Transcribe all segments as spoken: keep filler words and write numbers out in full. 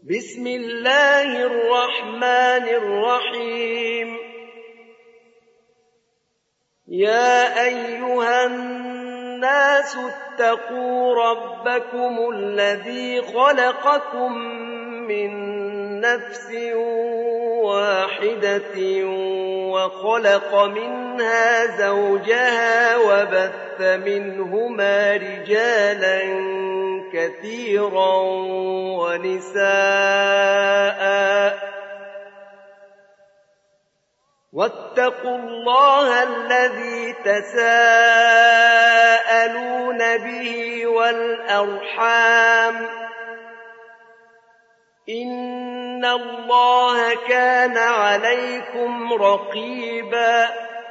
بسم الله الرحمن الرحيم يا أيها الناس اتقوا ربكم الذي خلقكم من نفس واحدة وخلق منها زوجها وبث منهما رجالا كثيرا ونساء واتقوا الله الذي تساءلون به والأرحام إن الله كان عليكم رقيبا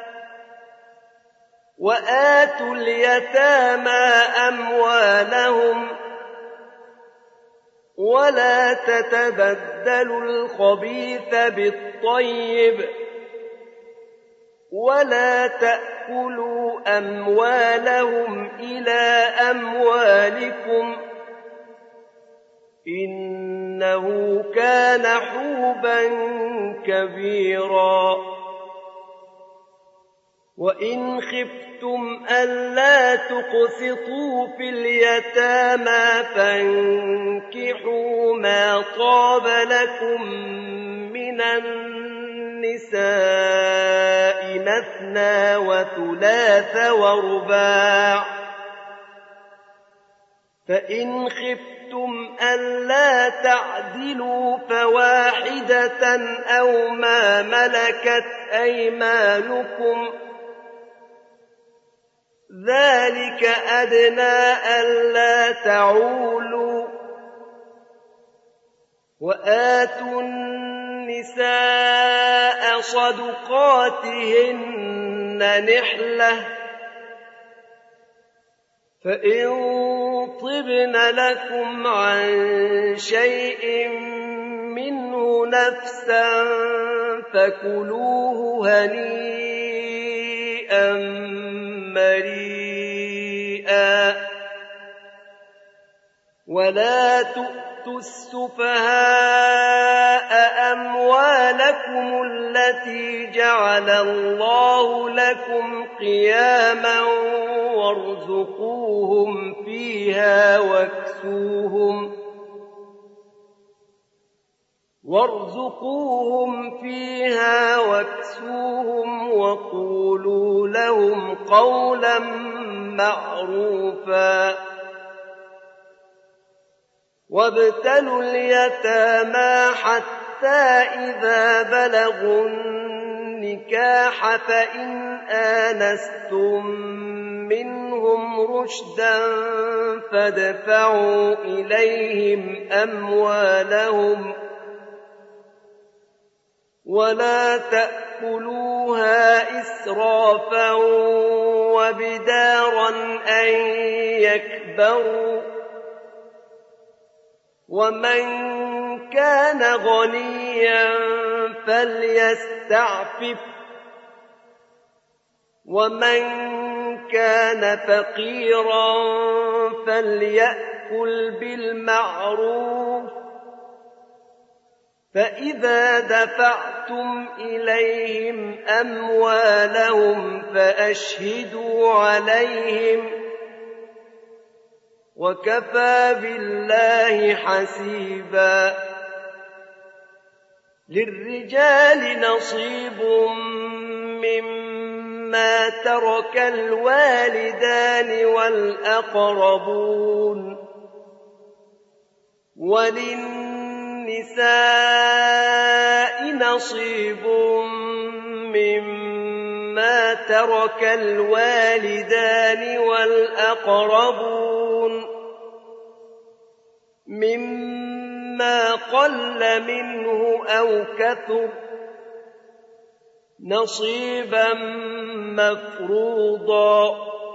وآتوا اليتامى أموالهم ولا تتبدلوا الخبيث بالطيب ولا تأكلوا أموالهم إلى أموالكم إنه كان حوبا كبيرا وإن خفتم ألا تقسطوا في اليتامى فانكحوا ما طاب لكم من النساء مثنى وثلاث ورباع فإن خفتم ألا تعدلوا فواحدة أو ما ملكت أيمانكم ذلك أدنى ألا تعولوا وآتوا النساء صدقاتهن نحلة فإن طبن لكم عن شيء منه نفسا فكلوه هنيئا مريئا ولا تؤتوا السفهاء أموالكم التي جعل الله لكم قياما وارزقوهم فيها واكسوهم وارزقوهم فيها واكسوهم وقولوا لهم قولا معروفا وابتلوا اليتامى حتى إذا بلغوا النكاح فإن آنستم منهم رشدا فادفعوا إليهم أموالهم ولا تأكلوها إسرافا وبدارا أن يكبروا ومن كان غنيا فليستعفف ومن كان فقيرا فليأكل بالمعروف فإذا دفعتم إليهم أموالهم فأشهدوا عليهم وكفى بالله حسيبا للرجال نصيب مما ترك الوالدان والأقربون وللنساء نصيب مما ترك الوالدان والأقربون مما قل منه أو كثر نصيبا مفروضا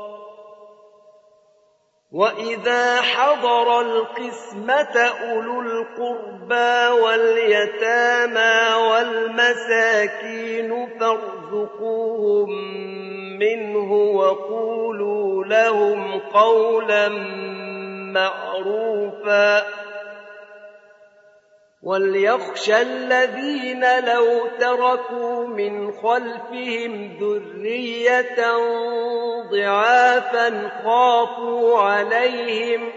وإذا حضر القسمة أولو القربى واليتامى والمساكين فارزقوهم منه وقولوا لهم قولا معروفا وَلْيَخْشَ الَّذِينَ لَوْ تَرَكُوا مِنْ خَلْفِهِمْ ذُرِّيَّةً ضِعَافًا خَافُوا عَلَيْهِمْ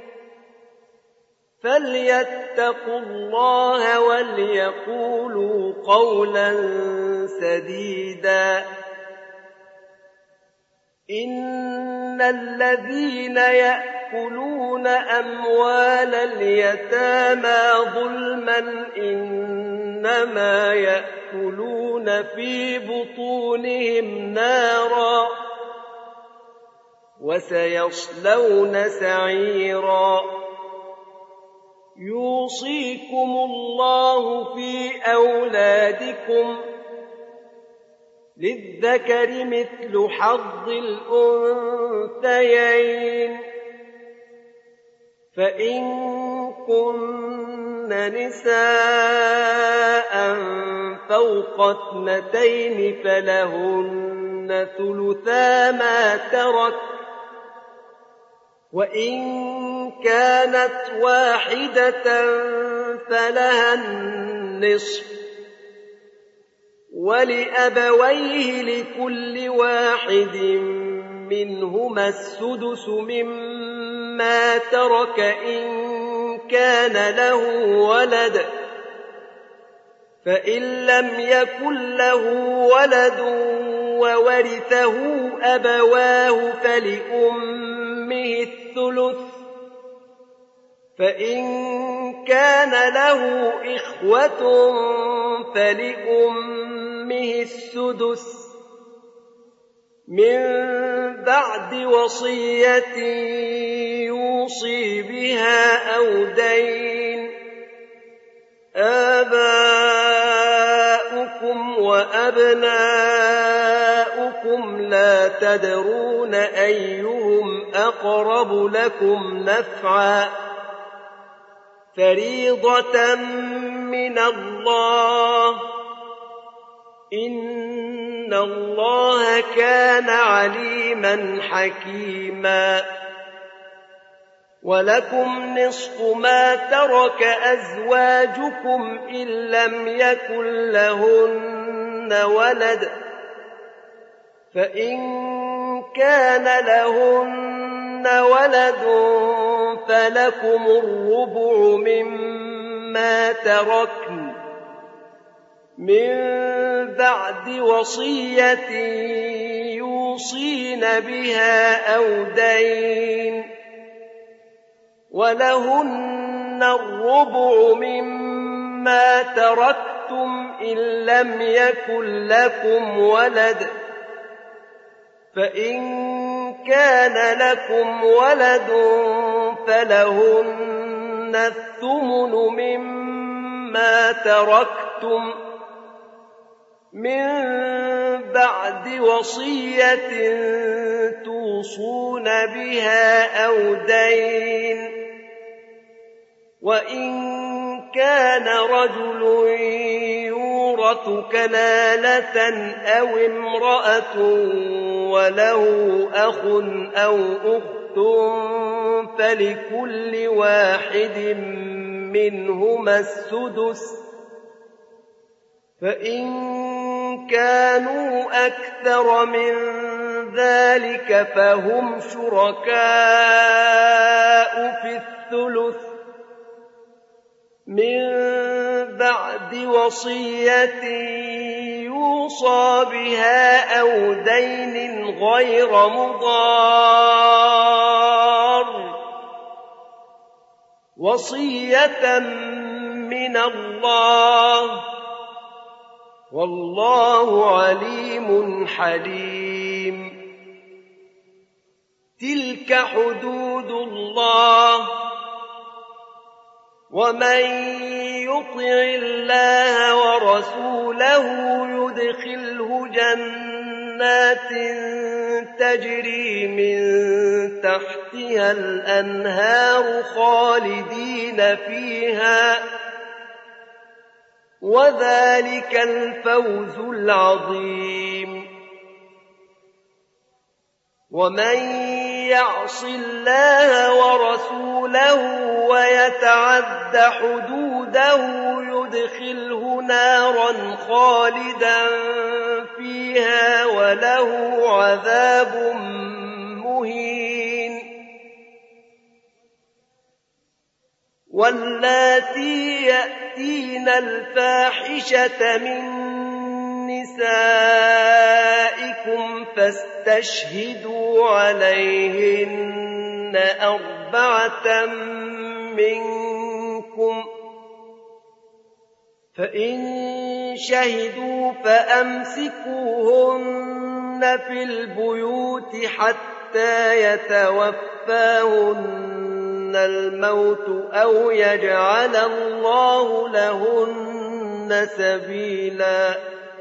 فَلْيَتَّقُوا اللَّهَ وَلْيَقُولُوا قَوْلًا سَدِيدًا. إِنَّ الَّذِينَ يَأْكُلُونَ أَمْوَالَ الْيَتَامَى ظُلْمًا إِنَّمَا يَأْكُلُونَ فِي بُطُونِهِمْ نَارًا وَسَيَصْلَوْنَ سَعِيرًا. يُوصِيكُمُ اللَّهُ فِي أَوْلَادِكُمْ لِلذَّكَرِ مِثْلُ حَظِّ الْأُنثَيَيْنِ فَإِن كُنَّ نِسَاءً فَوْقَ اثْنَتَيْنِ فَلَهُنَّ ثُلُثَا مَا تَرَكَ وَإِن كَانَتْ وَاحِدَةً فَلَهَا النِّصْفُ وَلِأَبَوَيْهِ لِكُلِّ واحد مِّنْهُمَا السُّدُسُ مِمَّا تَرَكَ إِن كَانَ لَهُ وَلَدٌ فَإِن لَّمْ يَكُن لَّهُ وَلَدٌ وَوَرِثَهُ أَبَوَاهُ فَلِأُمِّهِ الثُّلُثُ فَإِن كَانَ لَهُ إِخْوَةٌ فَلِأُمِّهِ السُّدُسُ مِن بَعْدِ وَصِيَّةٍ يُوصِي بِهَا أَوْ دَيْنٍ. آبَاؤُكُمْ وَأَبْنَاؤُكُمْ لَا تَدْرُونَ أَيُّهُمْ أَقْرَبُ لَكُمْ نَفْعًا فَرِيضَةً مِّنَ اللَّهِ ۗ إِنَّ اللَّهَ كَانَ عَلِيمًا حَكِيمًا. وَلَكُمْ نِصْفُ مَا تَرَكَ أَزْوَاجُكُمْ إِن لَّمْ يَكُن لَّهُنَّ وَلَدٌ فَإِن كَانَ لَهُنَّ وَلَدٌ فَلَكُمُ الرُّبُعُ مِمَّا تَرَكْنَ مِن بَعْدِ وَصِيَّةٍ يُوصِينَ بِهَا أَوْ دَيْنٍ. وَلَهُنَّ الرُّبُعُ مِمَّا تَرَكْتُمْ إِن لَّمْ يَكُن لَّكُمْ وَلَدٌ فَإِن كَانَ لَكُمْ وَلَدٌ فَلَهُنَّ الثُّمُنُ مِمَّا تَرَكْتُم مِّن بَعْدِ وَصِيَّةٍ تُوصُونَ بِهَا أَوْ دَيْنٍ. وَإِن كَانَ رَجُلٌ يُورَثُ كَلَالَةً أَوْ امْرَأَةٌ وَلَهُ أَخٌ أَوْ أُخْتٌ فَلِكُلِّ واحد منهما السُّدُسُ فَإِن كَانُوا أَكْثَرَ مِن ذَلِكَ فَهُمْ شُرَكَاءُ فِي الثُّلُثِ مِن بَعْدِ وَصِيَّةٍ يُوصَىٰ بِهَا أَوْ دَيْنٍ غَيْرَ مُضَارٍّ وَصِيَّةً مِّنَ اللَّهِ ۗ وَاللَّهُ عَلِيمٌ حَلِيمٌ. تِلْكَ حُدُودُ اللَّهِ ۚ وَمَن يُطِعِ اللَّهَ وَرَسُولَهُ يُدْخِلْهُ جَنَّاتٍ تَجْرِي مِن تَحْتِهَا الْأَنْهَارُ خَالِدِينَ فِيهَا ۚ وَذَلِكَ الْفَوْزُ الْعَظِيمُ. وَمَن يَعْصِ اللَّهَ وَرَسُولَهُ وَيَتَعَدَّ حُدُودَهُ يدخله نارا خالدا فيها وله عذاب مهين. واللاتي يأتين الفاحشة من نسائكم فاستشهدوا عليهن أربعة منكم، فإن شهدوا فأمسكوهن في البيوت حتى يتوفاهن الموت أو يجعل الله لهن سبيلا.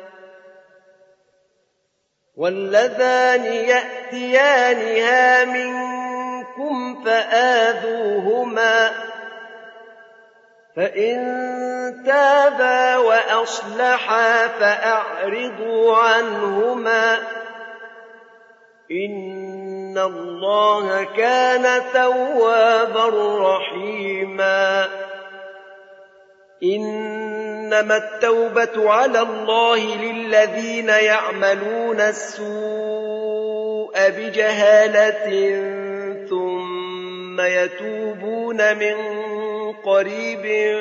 واللذان يأتيانها منكم فآذوهما، فإن تابا وأصلحا فأعرضوا عنهما، إن الله كان توابا رحيما. إنما التوبة على الله للذين يعملون السوء بجهالة ثم يتوبون من قريب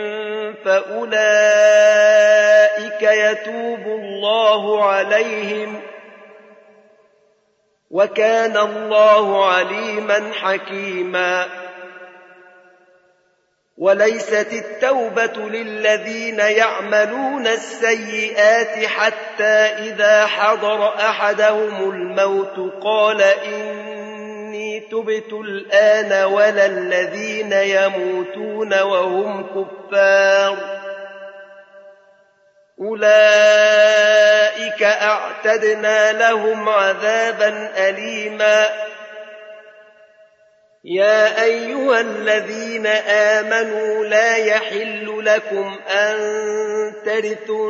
فأولئك يتوب الله عليهم، وكان الله عليما حكيما. وليست التوبة للذين يعملون السيئات حتى إذا حضر أحدهم الموت قال إني تبت الآن، ولا الذين يموتون وهم كفار، أولئك أعتدنا لهم عذابا أليما. يا أيها الذين آمنوا لا يحل لكم أن ترثوا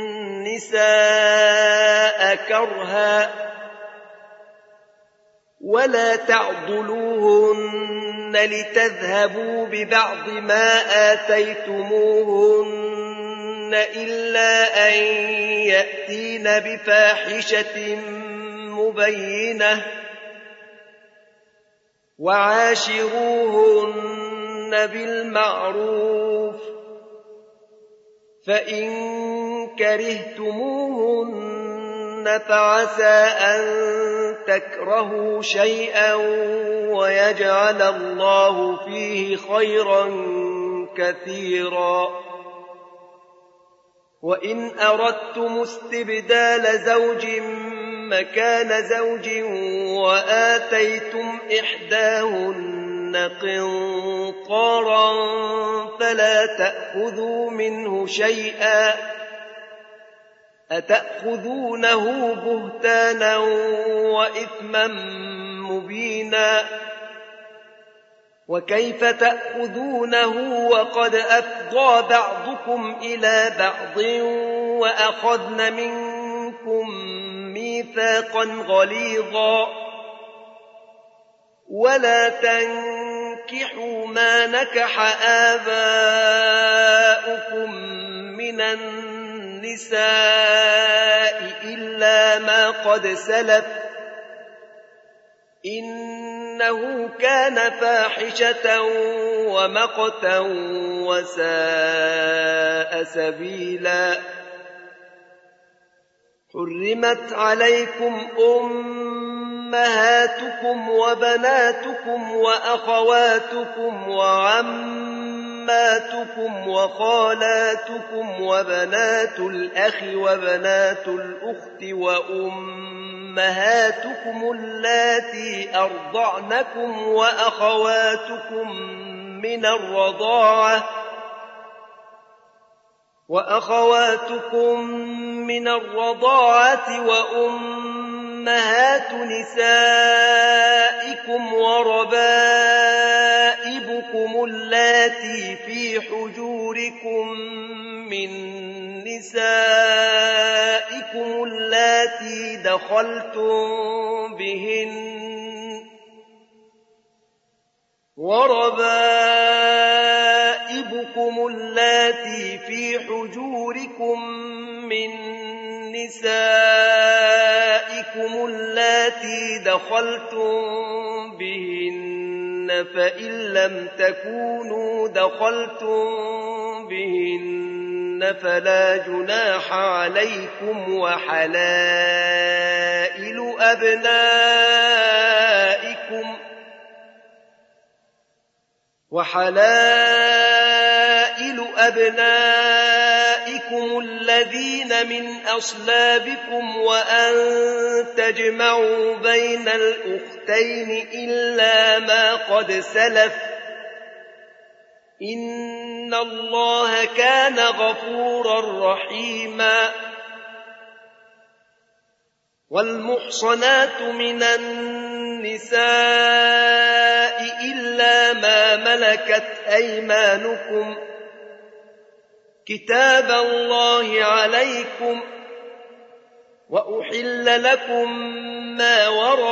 النساء كرها ولا تعضلوهن لتذهبوا ببعض ما آتيتموهن إلا أن يأتين بفاحشة مبينة، وعاشروهن بالمعروف، فإن كرهتموهن فعسى أن تكرهوا شيئا ويجعل الله فيه خيرا كثيرا. وإن أردتم استبدال زوج مكان زوج وآتيتم إحداهن قنطارا فلا تأخذوا منه شيئا، أتأخذونه بهتانا وإثما مبينا، وكيف تأخذونه وقد أفضى بعضكم إلى بعض وأخذن منكم ميثاقا غليظا. ولا تنكحوا ما نكح آباؤكم من النساء إلا ما قد سلف، إنه كان فاحشة ومقتا وساء سبيلا. حرمت عليكم أمهاتكم وبناتكم وأخواتكم وعماتكم وخالاتكم وبنات الأخ وبنات الأخت وأمهاتكم اللاتي أرضعنكم وأخواتكم من الرضاعة وأخواتكم من الرضاعة وأمهات نسائكم وربائبكم اللاتي في حجوركم من نسائكم اللاتي دخلتم بهن وربائبكم اللاتي الذي في حجوركم من نسائكم اللاتي دخلتم بهن فإن لم تكونوا دخلتم بهن فلا جناح عليكم وحلائل أبنائكم وحلائل أبنائكم الذين من أصلابكم وأن تجمعوا بين الأختين إلا ما قد سلف إن الله كان غفورا رحيما. والمحصنات من النساء إلا ما ملكت أيمانكم كتاب الله عليكم وأحل لكم ما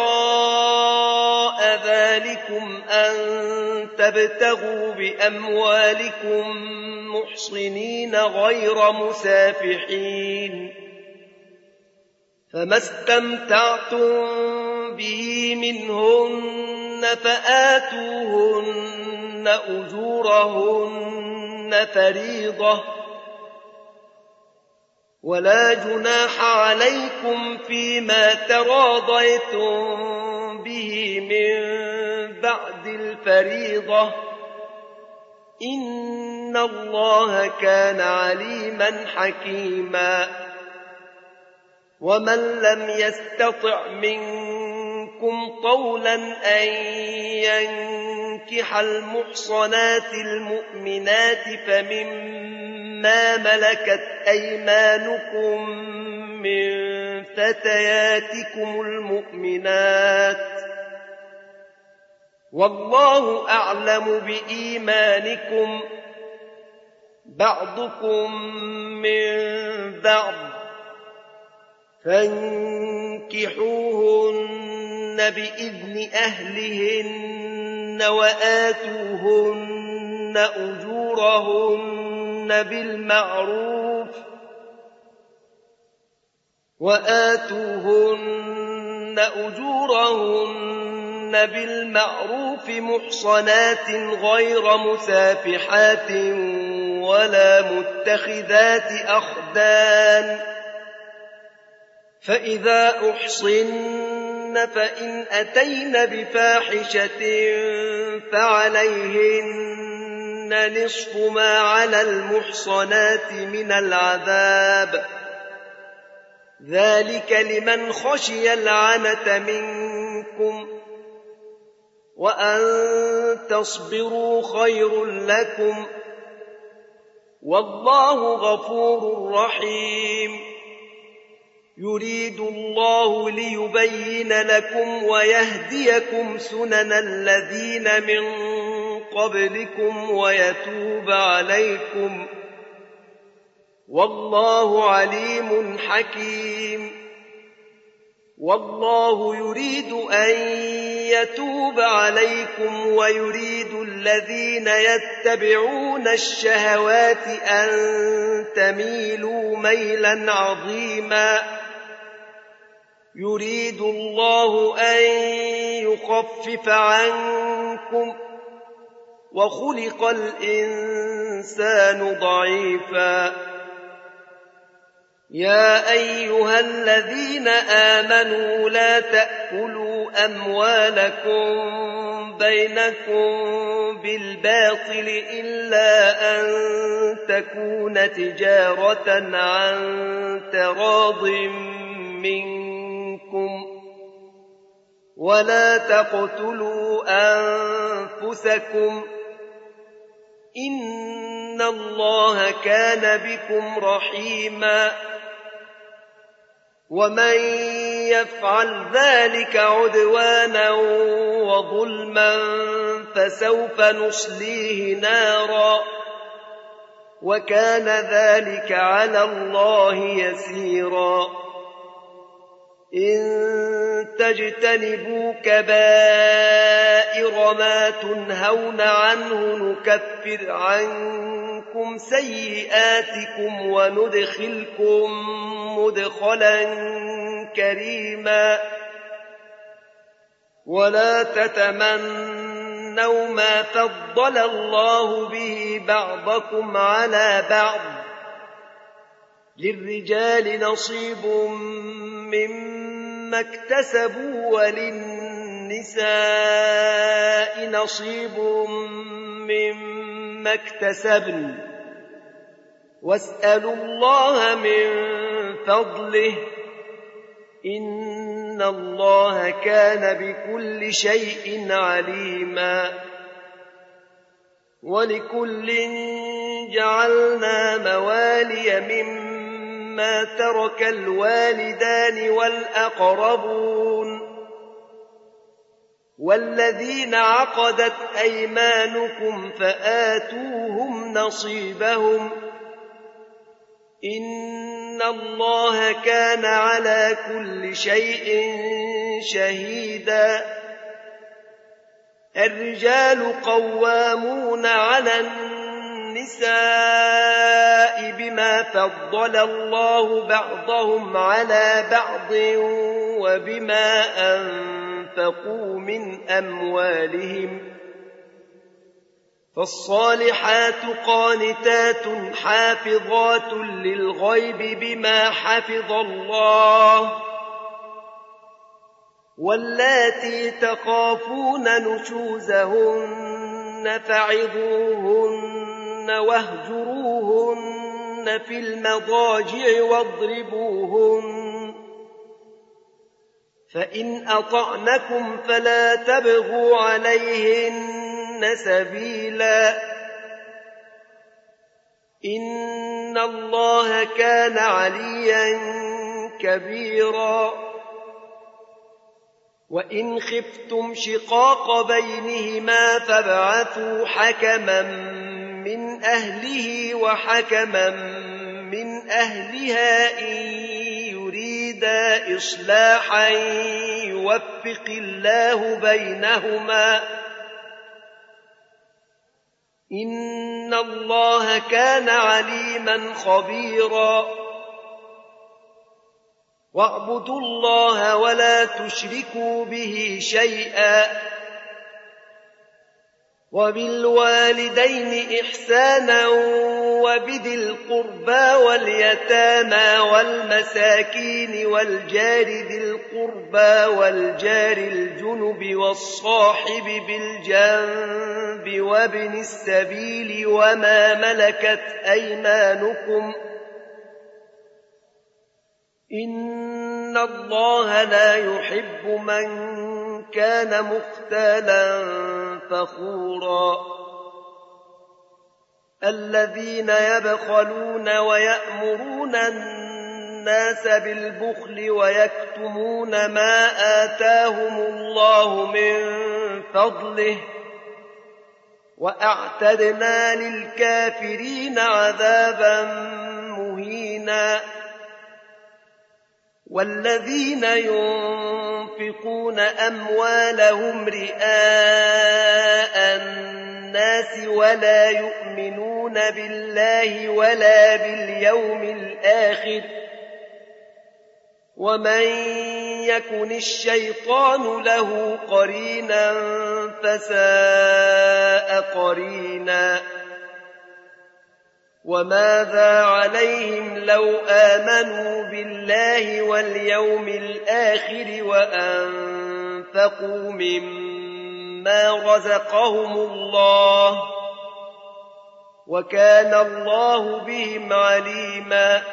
وراء ذلكم أن تبتغوا بأموالكم محصنين غير مسافحين فما استمتعتم به منهن فآتوهن أجورهن فريضة ولا جناح عليكم فيما تراضيتم به من بعد الفريضة إن الله كان عليما حكيما. ومن لم يستطع منكم طولا أن ينكح المحصنات المؤمنات فمما ملكت أيمانكم من فتياتكم المؤمنات والله أعلم بإيمانكم بعضكم من بعض فانكحوهن بإذن أهلهن وآتوهن أجورهن بالمعروف وآتوهن أجورهن بالمعروف محصنات غير مسافحات ولا متخذات أخدان فإذا أحصن فإن أتين بفاحشة فعليهن نصف ما على المحصنات من العذاب ذلك لمن خشي العنة منكم وأن تصبروا خير لكم والله غفور رحيم. يريد الله ليبين لكم ويهديكم سنن الذين من قبلكم ويتوب عليكم والله عليم حكيم. والله يريد أن يتوب عليكم ويريد الذين يتبعون الشهوات أن تميلوا ميلا عظيما. يريد الله أن يخفف عنكم وخلق الإنسان ضعيفا. يا أيها الذين آمنوا لا تأكلوا أموالكم بينكم بالباطل إلا أن تكون تجارة عن تراض منكم ولا تقتلوا أنفسكم إن الله كان بكم رحيما. ومن يفعل ذلك عدوانا وظلما فسوف نصليه نارا وكان ذلك على الله يسيرا. إن تجتنبوا كبائر ما تنهون عنه نكفر عنكم سيئاتكم وندخلكم مدخلا كريما ولا تتمنوا ما فضل الله به بعضكم على بعض للرجال نصيب مما اكتسبوا وللنساء نصيب مما اكتسبن واسألوا الله من فضله إن الله كان بكل شيء عليما ولكل جعلنا موالي مما ترك الوالدان والأقربون والذين عقدت أيمانكم فآتوهم نصيبهم إن الله كان على كل شيء شهيدا الرجال قوامون على النساء بما فضل الله بعضهم على بعض وبما أنفقوا من أموالهم فالصالحات قانتات حافظات للغيب بما حفظ الله واللاتي تخافون نشوزهن فعظوهن واهجروهن في المضاجع واضربوهن فإن أطعنكم فلا تبغوا عليهن سبيلا إن الله كان عليا كبيرا وإن خفتم شقاق بينهما فابعثوا حكما من أهله وحكما من أهلها إن يريدا إصلاحا يوفق الله بينهما إن الله كان عليما خبيرا واعبدوا الله ولا تشركوا به شيئا وبالوالدين إحسانا وبذي القربى واليتامى والمساكين والجار ذي القربى والجار الجنب والصاحب بالجنب وابن السبيل وما ملكت أيمانكم إن الله لا يحب من كان مختالا فخورا الذين يبخلون ويأمرون الناس بالبخل ويكتمون ما آتاهم الله من فضله وأعتدنا للكافرين عذابا مهينا والذين ينفقون أموالهم رئاء الناس ولا يؤمنون بالله ولا باليوم الآخر ومن يكن الشيطان له قرينا فساء قرينا وماذا عليهم لو آمنوا بالله واليوم الآخر وأنفقوا مما رزقهم الله وكان الله بهم عليما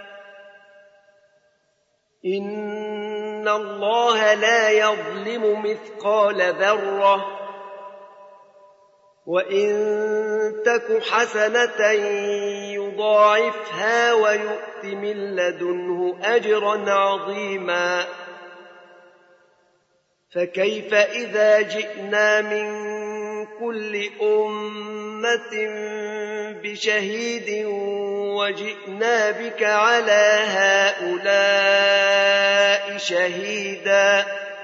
إن الله لا يظلم مثقال ذرة وإن تك حسنة يضاعفها ويؤت من لدنه أجرا عظيما فكيف إذا جئنا من كل أمة بشهيد وجئنا بك على هؤلاء شهيدا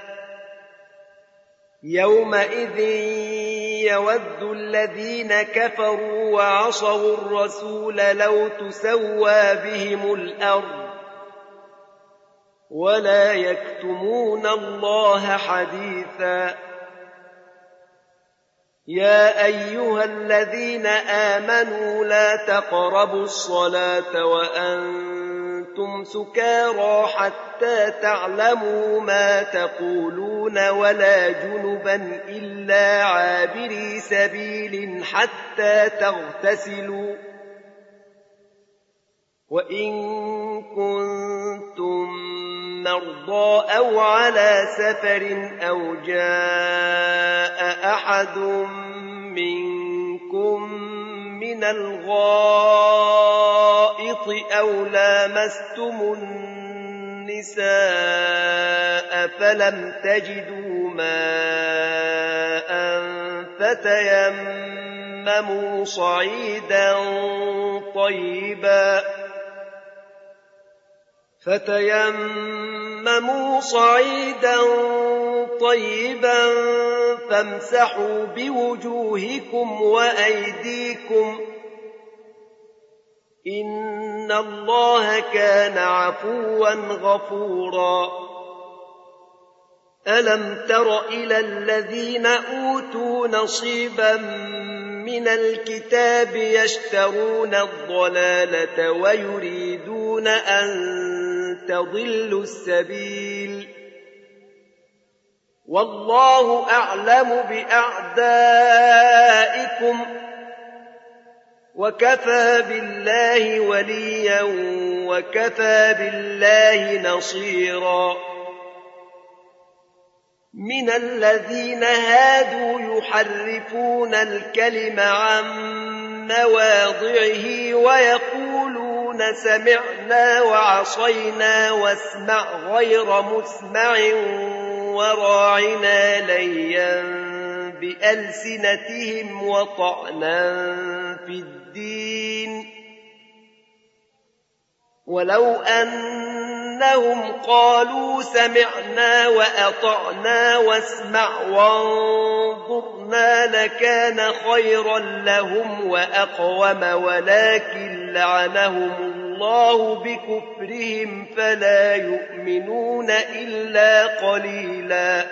يومئذ يود الذين كفروا وعصوا الرسول لو تسوى بهم الأرض ولا يكتمون الله حديثا يا أيها الذين آمنوا لا تقربوا الصلاة وأنتم سكارى حتى تعلموا ما تقولون ولا جنبا إلا عابري سبيل حتى تغتسلوا وإن كنتم مرضى أو على سفر أو جاء أحد منكم من الغائط أو لامستم النساء فلم تجدوا ماء فتيمموا صعيدا طيبا فتيمموا صعيدا طيبا فامسحوا بوجوهكم وأيديكم إن الله كان عفوا غفورا ألم تر إلى الذين أوتوا نصيبا من الكتاب يشترون الضلالة ويريدون أن تضلوا السبيل والله أعلم بأعدائكم وكفى بالله وليا وكفى بالله نصيرا من الذين هادوا يحرفون الكلم عن مواضعه ويقولون سمعنا وعصينا واسمع غير مسمع وراعنا ليا بألسنتهم وطعنا في الدين ولو أنهم قالوا سمعنا وأطعنا واسمع وانظرنا لكان خيرا لهم وأقوم ولكن لعنهم الله بكفرهم فلا يؤمنون إلا قليلا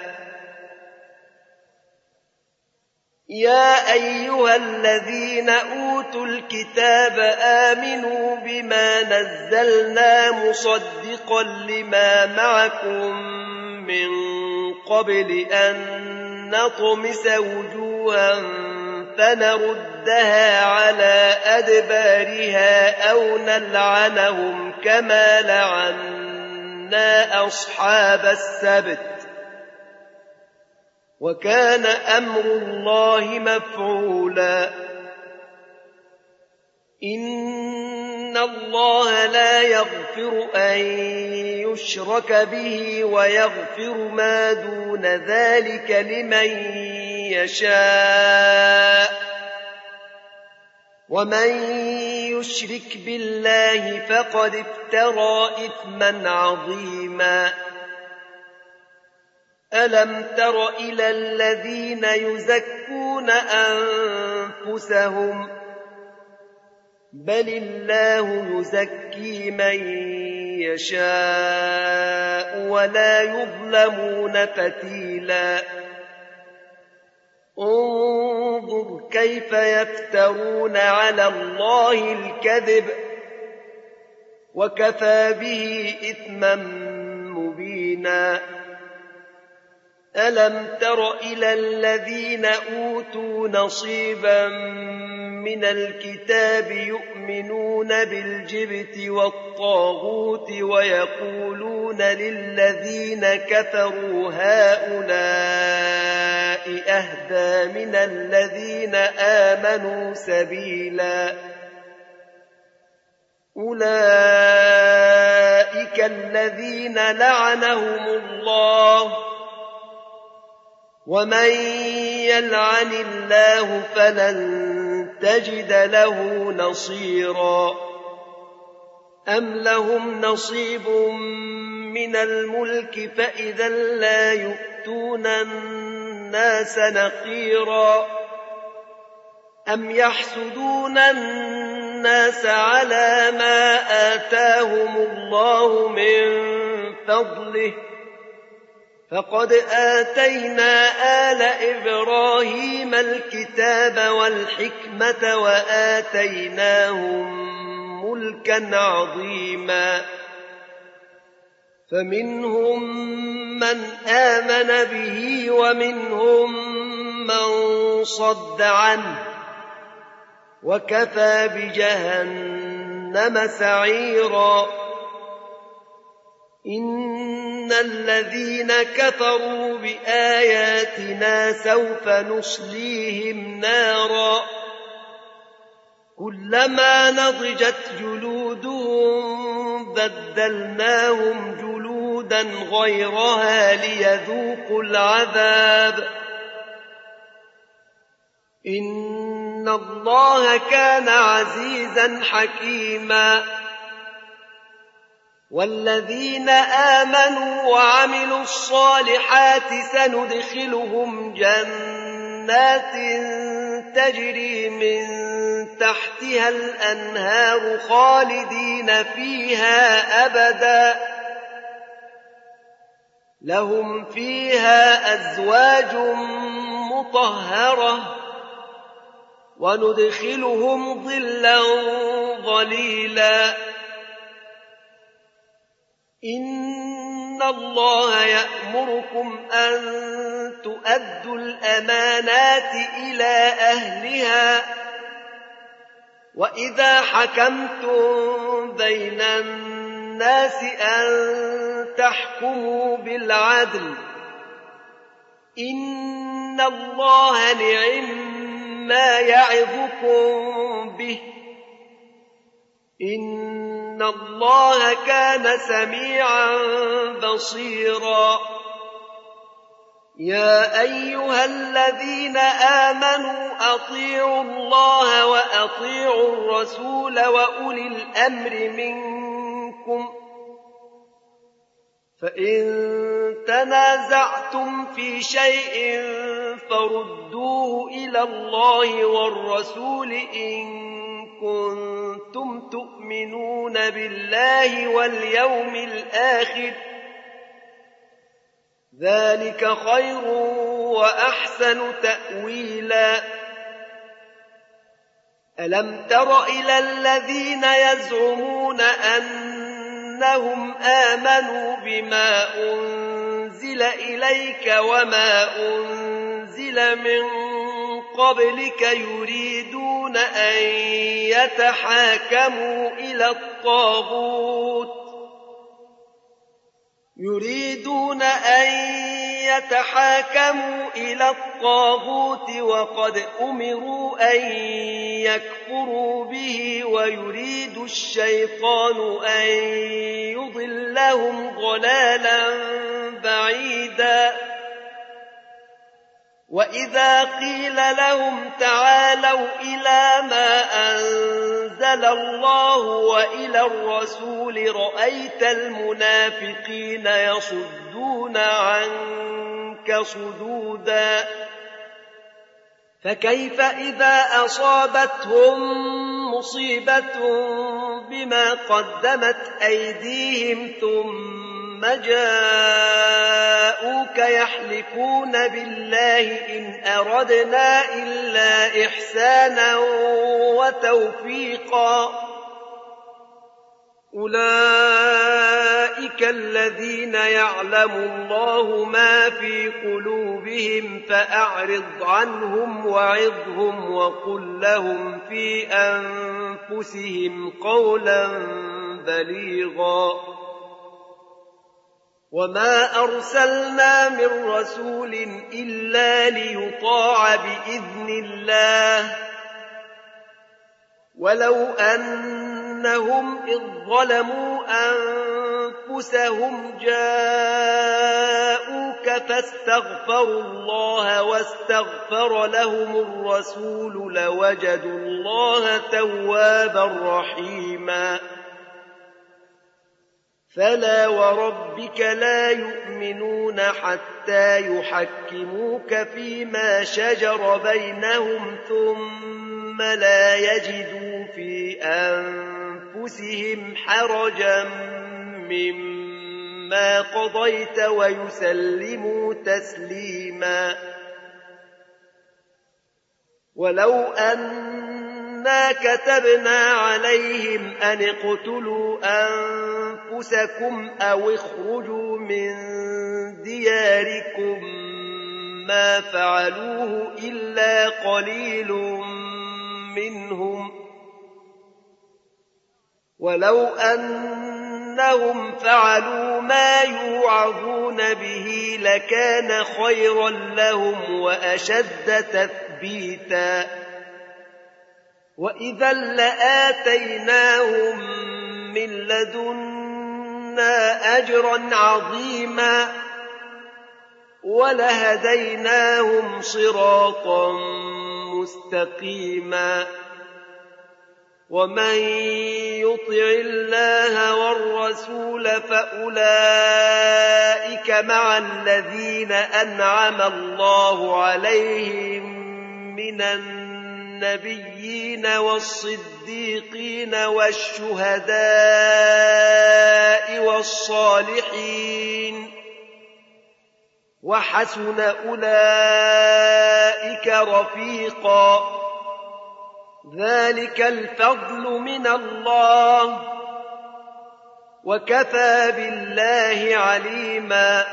يا أيها الذين أوتوا الكتاب آمنوا بما نزلنا مصدقا لما معكم من قبل أن نطمس وجوها فنردها على أدبارها أو نلعنهم كما لعنا أصحاب السبت وكان أمر الله مفعولا إن الله لا يغفر أن يشرك به ويغفر ما دون ذلك لمن يشاء ومن يشرك بالله فقد افترى إثما عظيما ألم تر إلى الذين يزكون أنفسهم بل الله يزكي من يشاء ولا يظلمون فتيلا انظر كيف يفترون على الله الكذب وكفى به إثما مبينا ألم تر إلى الذين أوتوا نصيبا من الكتاب يؤمنون بالجبت والطاغوت ويقولون للذين كفروا هؤلاء أهدى من الذين آمنوا سبيلا أولئك الذين لعنهم الله ومن يلعن الله فلن تجد له نصيرا أَمْ لَهُمْ نَصِيبٌ مِّنَ الْمُلْكِ فَإِذًا لَّا يُؤْتُونَ النَّاسَ نَقِيرًا أَمْ يَحْسُدُونَ النَّاسَ عَلَىٰ مَا آتَاهُمُ اللَّهُ مِن فَضْلِهِ فَقَدْ آتَيْنَا آلَ إِبْرَاهِيمَ الْكِتَابَ وَالْحِكْمَةَ وَآتَيْنَاهُم مُلْكًا عَظِيمًا فَمِنْهُم مَّنْ آمَنَ بِهِ وَمِنْهُم مَّن صَدَّ عَنْهُ وَكَفَىٰ بِجَهَنَّمَ سَعِيرًا إِنَّ الَّذِينَ كَفَرُوا بِآيَاتِنَا سَوْفَ نُصْلِيهِمْ نَارًا كُلَّمَا نَضِجَتْ جُلُودُهُم بَدَّلْنَاهُمْ جُلُودًا غَيْرَهَا لِيَذُوقُوا الْعَذَابَ إِنَّ اللَّهَ كَانَ عَزِيزًا حَكِيمًا وَالَّذِينَ آمَنُوا وَعَمِلُوا الصَّالِحَاتِ سَنُدْخِلُهُمْ جَنَّاتٍ تَجْرِي مِن تَحْتِهَا الْأَنْهَارُ خَالِدِينَ فِيهَا أَبَدًا لَّهُمْ فِيهَا أَزْوَاجٌ مُّطَهَّرَةٌ وَنُدْخِلُهُمْ ظِلًّا ظَلِيلًا إِنَّ اللَّهَ يَأْمُرُكُمْ أَن تُؤَدُّوا الْأَمَانَاتِ إِلَىٰ أَهْلِهَا وَإِذَا حَكَمْتُم بَيْنَ النَّاسِ أَن تَحْكُمُوا بِالْعَدْلِ إِنَّ اللَّهَ نِعِمَّا يَعِظُكُم بِهِ إِنَّ اللَّهَ كَانَ سَمِيعًا بَصِيرًا يَا أَيُّهَا الَّذِينَ آمَنُوا أَطِيعُوا اللَّهَ وَأَطِيعُوا الرَّسُولَ وَأُولِي الْأَمْرِ مِنكُمْ فَإِن تَنَازَعْتُمْ فِي شَيْءٍ فَرُدُّوهُ إِلَى اللَّهِ وَالرَّسُولِ إِن كُنتُمْ تُؤْمِنُونَ بِاللَّهِ وَالْيَوْمِ الْآخِرِ ذَلِكَ خَيْرٌ وَأَحْسَنُ تَأْوِيلًا أَلَمْ تَرَ إِلَى الَّذِينَ يَزْعُمُونَ أَنَّهُمْ آمَنُوا بِمَا أُنزِلَ إِلَيْكَ وَمَا أُنزِلَ مِن قَبْلِكَ يُرِيدُونَ أَن يَتَحَاكَمُوا إِلَى الطَّاغُوتِ يريدون أن يتحاكموا إلى الطاغوت وقد أمروا أن يكفروا به ويريد الشيطان أن يضلهم ضلالا بعيدا وإذا قيل لهم تعالوا إلى ما أنزل الله وإلى الرسول رأيت المنافقين يصدون عنك صدودا فكيف إذا أصابتهم مصيبة بما قدمت أيديهم ثم جاءوك يحلفون بالله إن أردنا إلا إحسانا وتوفيقا أولئك الذين يعلم الله ما في قلوبهم فأعرض عنهم وعظهم وقل لهم في أنفسهم قولا بليغا وما أرسلنا من رسول إلا ليطاع بإذن الله ولو أنهم إذ ظلموا أنفسهم جاءوك فاستغفروا الله واستغفر لهم الرسول لوجدوا الله توابا رحيما فلا وربك لا يؤمنون حتى يحكموك فيما شجر بينهم ثم لا يجدوا في أنفسهم حرجا مما قضيت ويسلموا تسليما. ولو أنا كتبنا عليهم أن اقتلوا أنفسكم أو اخرجوا من دياركم ما فعلوه إلا قليل منهم ولو أنهم فعلوا ما يوعظون به لكان خيرا لهم وأشد تثبيتا وإذا لآتيناهم من لدنا أجرا عظيما ولهديناهم صراطا مستقيما. ومن يطع الله والرسول فأولئك مع الذين أنعم الله عليهم من النبيين والصديقين والشهداء والصالحين وحسن أولئك رفيقا. ذلك الفضل من الله وكفى بالله عليما.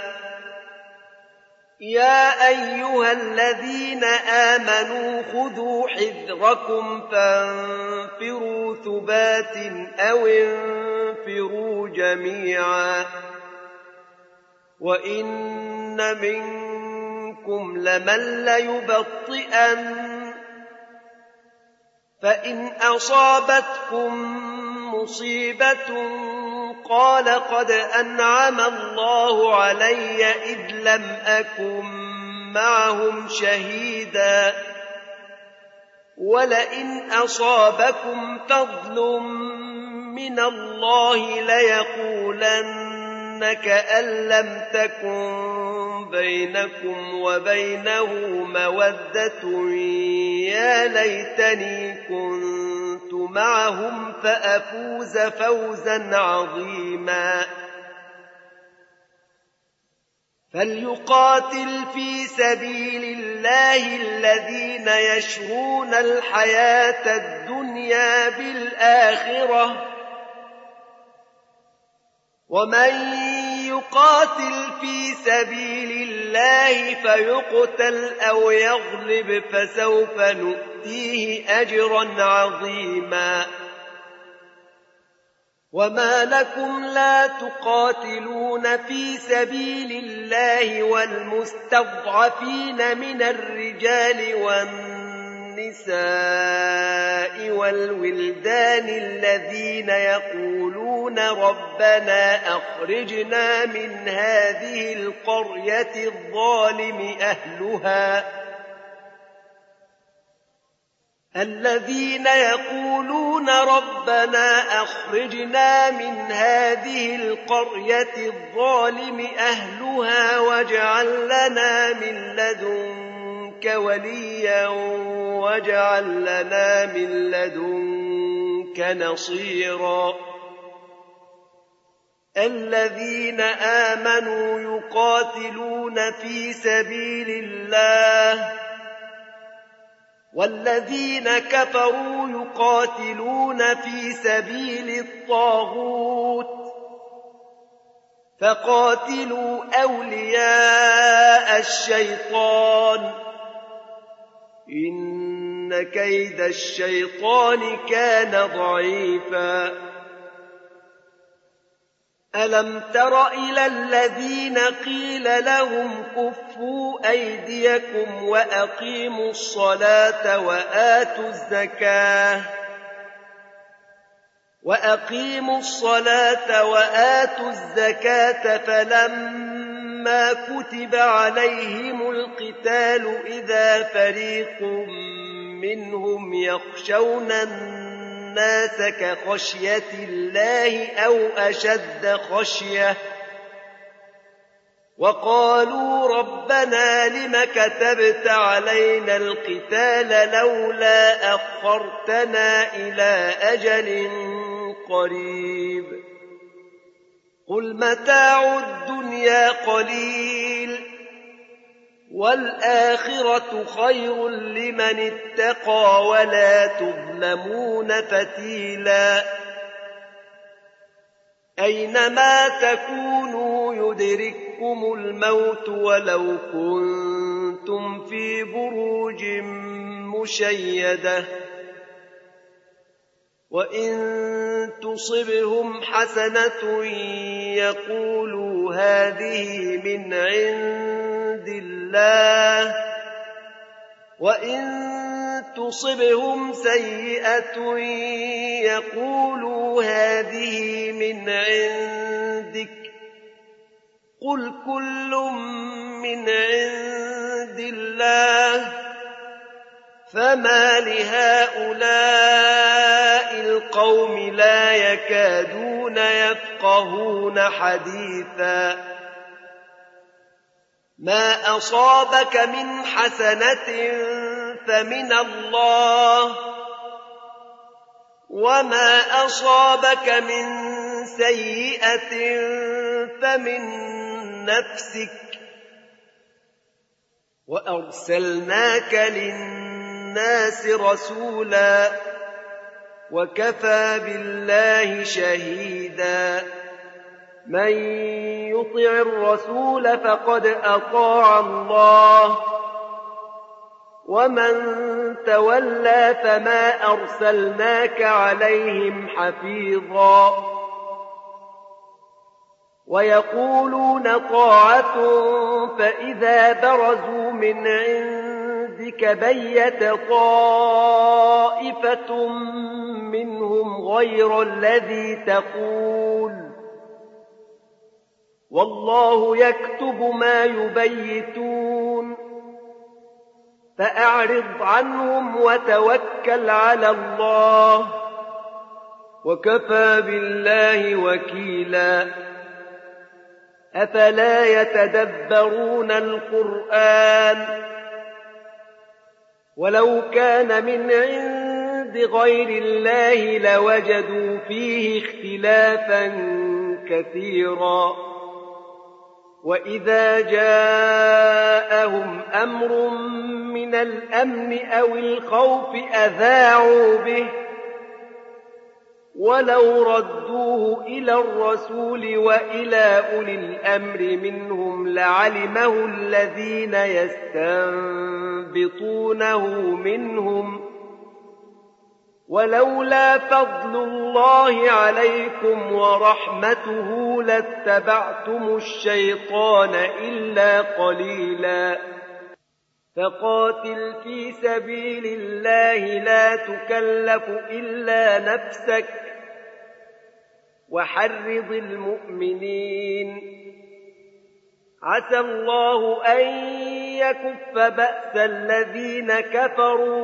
يا أيها الذين آمنوا خذوا حذركم فانفروا ثبات أو انفروا جميعا وإن منكم لمن ليبطئن فإن أصابتكم مصيبة قال قد أنعم الله علي إذ لم أكن معهم شهيدا ولئن أصابكم فضل من الله ليقولن كأن لم تكن بينكم وبينه مودة يا ليتني كنت معهم فأفوز فوزا عظيما. فليقاتل في سبيل الله الذين يشرون الحياة الدنيا بالآخرة ومن يقاتل في سبيل الله فيقتل أو يغلب فسوف نؤتيه أجرا عظيما. وما لكم لا تقاتلون في سبيل الله والمستضعفين من الرجال والنساء والولدان الذين يقولون ربنا أخرجنا من هذه القرية الظالم أهلها الذين يقولون ربنا أخرجنا من هذه القرية الظالم أهلها واجعل لنا من لدنك وليا واجعل لنا من لدنك نصيرا. الذين آمنوا يقاتلون في سبيل الله والذين كفروا يقاتلون في سبيل الطاغوت فقاتلوا أولياء الشيطان إن كيد الشيطان كان ضعيفا. ألم تر إلى الذين قيل لهم كفوا أيديكم وأقيموا الصلاة وآتوا الزكاة وأقيموا الصلاة وآتوا الزكاة فلما كتب عليهم القتال إذا فريق منهم يخشون الناس الناس كخشية الله أو أشد خشية وقالوا ربنا لم كتبت علينا القتال لولا أخرتنا إلى أجل قريب قل متاع الدنيا قليل والآخرة خير لمن اتقى ولا تظلمون فتيلا أينما تكونوا يدرككم الموت ولو كنتم في بروج مشيدة وإن تصبهم حسنة يقولوا هذه من عند الله وإن تصبهم سيئة يقولوا هذه من عندك قل كل من عند الله فما لهؤلاء القوم لا يكادون يفقهون حديثا ما أصابك من حسنة فمن الله وما أصابك من سيئة فمن نفسك وأرسلناك للناس رسولا وكفى بالله شهيدا من يطع الرسول فقد أطاع الله ومن تولى فما أرسلناك عليهم حفيظا ويقولون طاعة فإذا برزوا من عندك بيت طائفة منهم غير الذي تقول والله يكتب ما يبيتون فأعرض عنهم وتوكل على الله وكفى بالله وكيلا أفلا يتدبرون القرآن ولو كان من عند غير الله لوجدوا فيه اختلافا كثيرا وإذا جاءهم أمر من الأمن أو الخوف أذاعوا به ولو ردوه إلى الرسول وإلى أولي الأمر منهم لعلمه الذين يستنبطونه منهم ولولا فضل الله عليكم ورحمته لاتبعتم الشيطان إلا قليلا فقاتل في سبيل الله لا تكلف إلا نفسك وحرض المؤمنين عسى الله أن يكف بأس الذين كفروا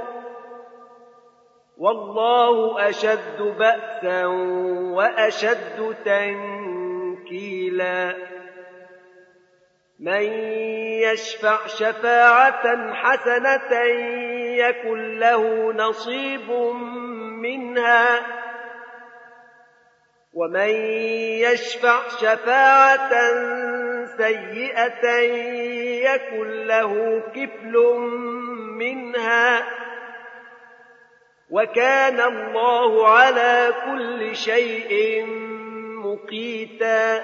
والله أشد بأسا وأشد تنكيلا من يشفع شفاعة حسنة يكن له نصيب منها ومن يشفع شفاعة سيئة يكن له كفل منها وكان الله على كل شيء مقيتا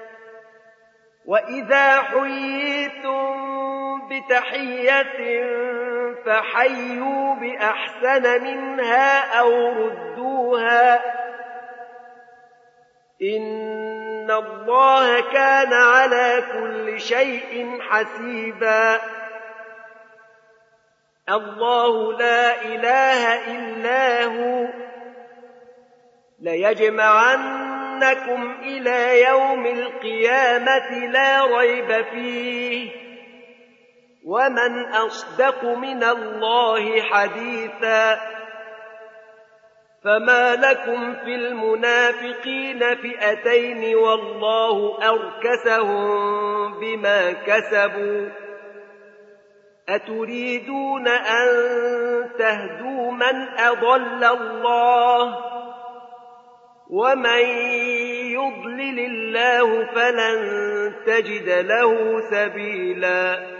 وإذا حييتم بتحية فحيوا بأحسن منها أو ردوها إن الله كان على كل شيء حسيبا الله لا إله إلا هو ليجمعنكم إلى يوم القيامة لا ريب فيه ومن أصدق من الله حديثا فما لكم في المنافقين فئتين والله أركسهم بما كسبوا أتريدون أن تهدوا من أضل الله ومن يضلل الله فلن تجد له سبيلا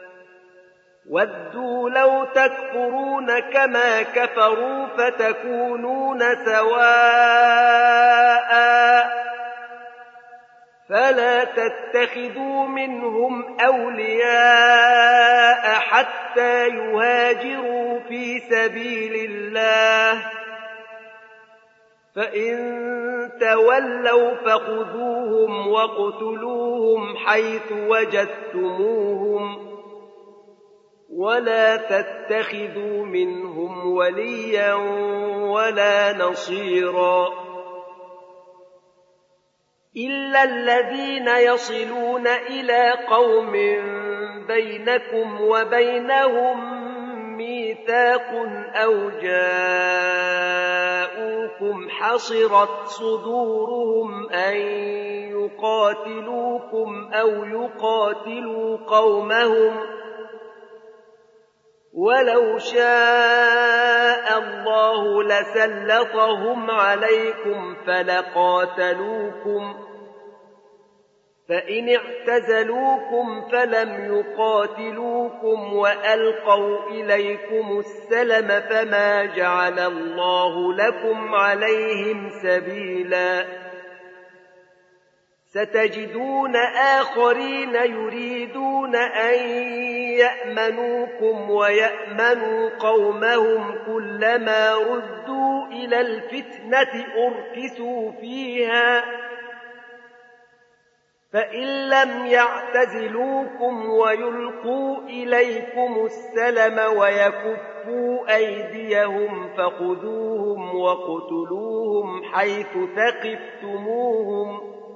ودوا لو تكفرون كما كفروا فتكونون سواء فلا تتخذوا منهم أولياء حتى يهاجروا في سبيل الله فإن تولوا فخذوهم وَاقْتُلُوهُمْ حيث وجدتموهم ولا تتخذوا منهم وليا ولا نصيرا إلا الذين يصلون إلى قوم بينكم وبينهم ميثاق أو جاءوكم حصرت صدورهم أن يقاتلوكم أو يقاتلوا قومهم ولو شاء الله لسلطهم عليكم فلقاتلوكم فإن اعتزلوكم فلم يقاتلوكم وألقوا إليكم السلم فما جعل الله لكم عليهم سبيلا ستجدون آخرين يريدون أن يأمنوكم ويأمنوا قومهم كلما ردوا إلى الفتنة أركسوا فيها فإن لم يعتزلوكم ويلقوا إليكم السلم ويكفوا أيديهم فخذوهم وَاقْتُلُوهُمْ حيث ثقفتموهم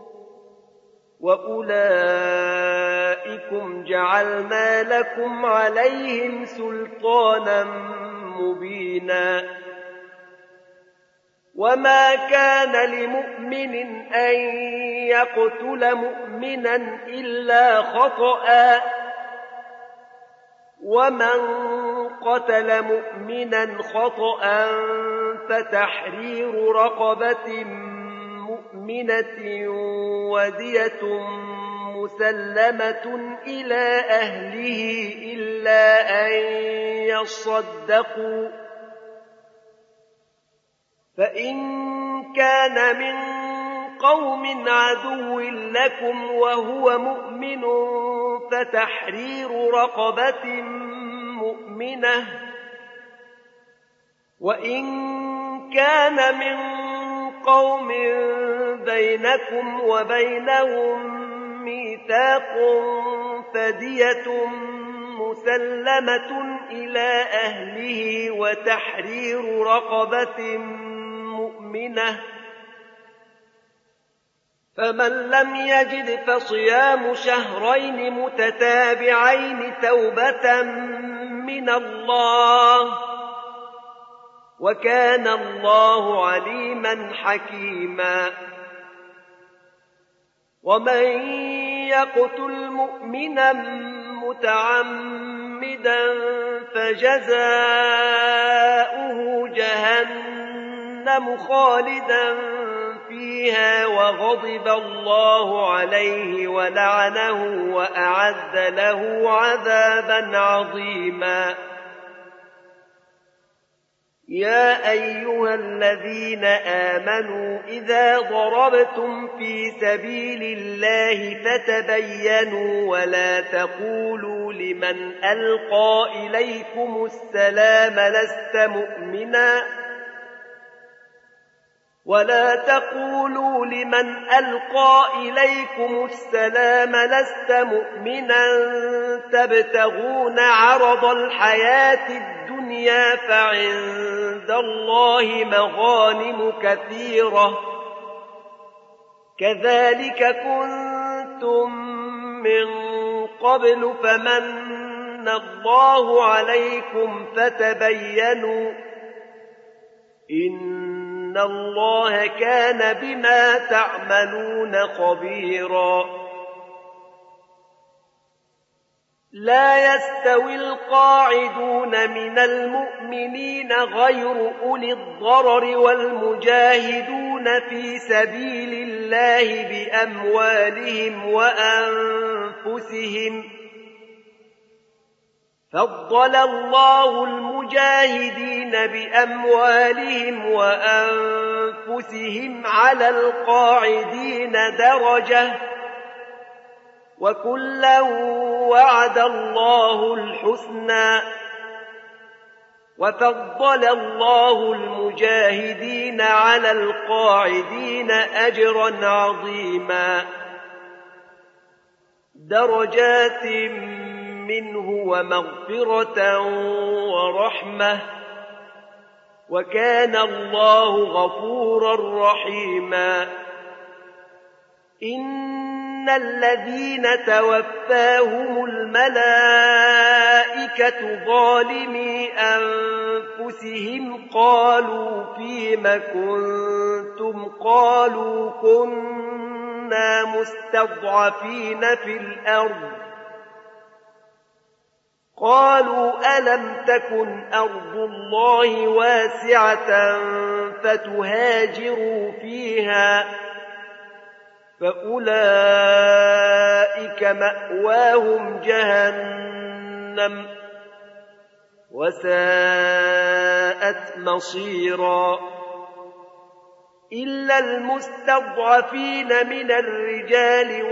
وأولئكم جعلنا لكم عليهم سلطانا مبينا وما كان لمؤمن أن يقتل مؤمنا إلا خطأ ومن قتل مؤمنا خطأ فتحرير رقبة مؤمنة ودية مسلمة إلى أهله إلا أن يصدقوا فإن كان من قوم عدو لكم وهو مؤمن فتحرير رقبة مؤمنة وإن كان من قوم بينكم وبينهم ميثاق فدية مسلمة إلى أهله وتحرير رقبة مؤمنة فمن لم يجد فصيام شهرين متتابعين توبة من الله وكان الله عليما حكيما ومن يقتل مؤمنا متعمدا فجزاؤه جهنم خالدا فيها وغضب الله عليه ولعنه وأعد له عذابا عظيما يا أيها الذين آمنوا إذا ضربتم في سبيل الله فتبينوا ولا تقولوا لمن ألقى إليكم السلام لست مؤمنا ولا تقولوا لمن ألقى إليكم السلام لست مؤمنا تبتغون عرض الحياة الدنيا فعند الله مغانم كثيرة كذلك كنتم من قبل فمن الله عليكم فتبينوا إن إن الله كان بما تعملون خبيرا. لا يستوي القاعدون من المؤمنين غير أولي الضرر والمجاهدون في سبيل الله بأموالهم وأنفسهم. فضل الله المجاهدين بأموالهم وأنفسهم على القاعدين درجة، وكلا وعد الله الحسنى. وفضل الله المجاهدين على القاعدين أجرا عظيما، درجات منه ومغفرة ورحمة، وكان الله غفورا رحيما. إن الذين توفاهم الملائكة ظالمي أنفسهم قالوا فيم كنتم؟ قالوا كنا مستضعفين في الأرض. قالوا ألم تكن أرض الله واسعة فتهاجروا فيها؟ فأولئك مأواهم جهنم وساءت مصيرا. إلا المستضعفين من الرجال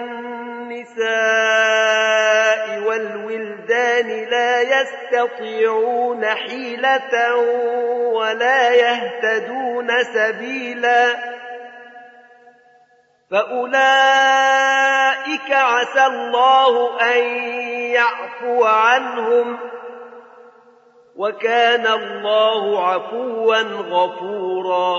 والنساء والولدان لا يستطيعون حيلة ولا يهتدون سبيلا، فأولئك عسى الله أن يعفو عنهم، وكان الله عفوا غفورا.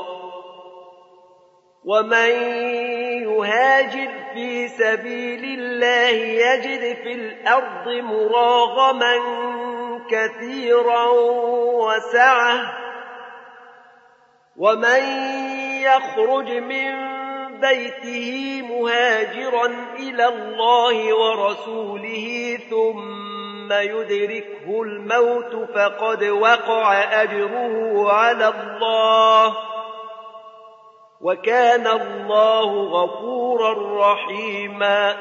ومن يهاجر في سبيل الله يجد في الأرض مراغما كثيرا وسعة، ومن يخرج من بيته مهاجرا إلى الله ورسوله ثم يدركه الموت فقد وقع أجره على الله، وكان الله غفورا رحيما.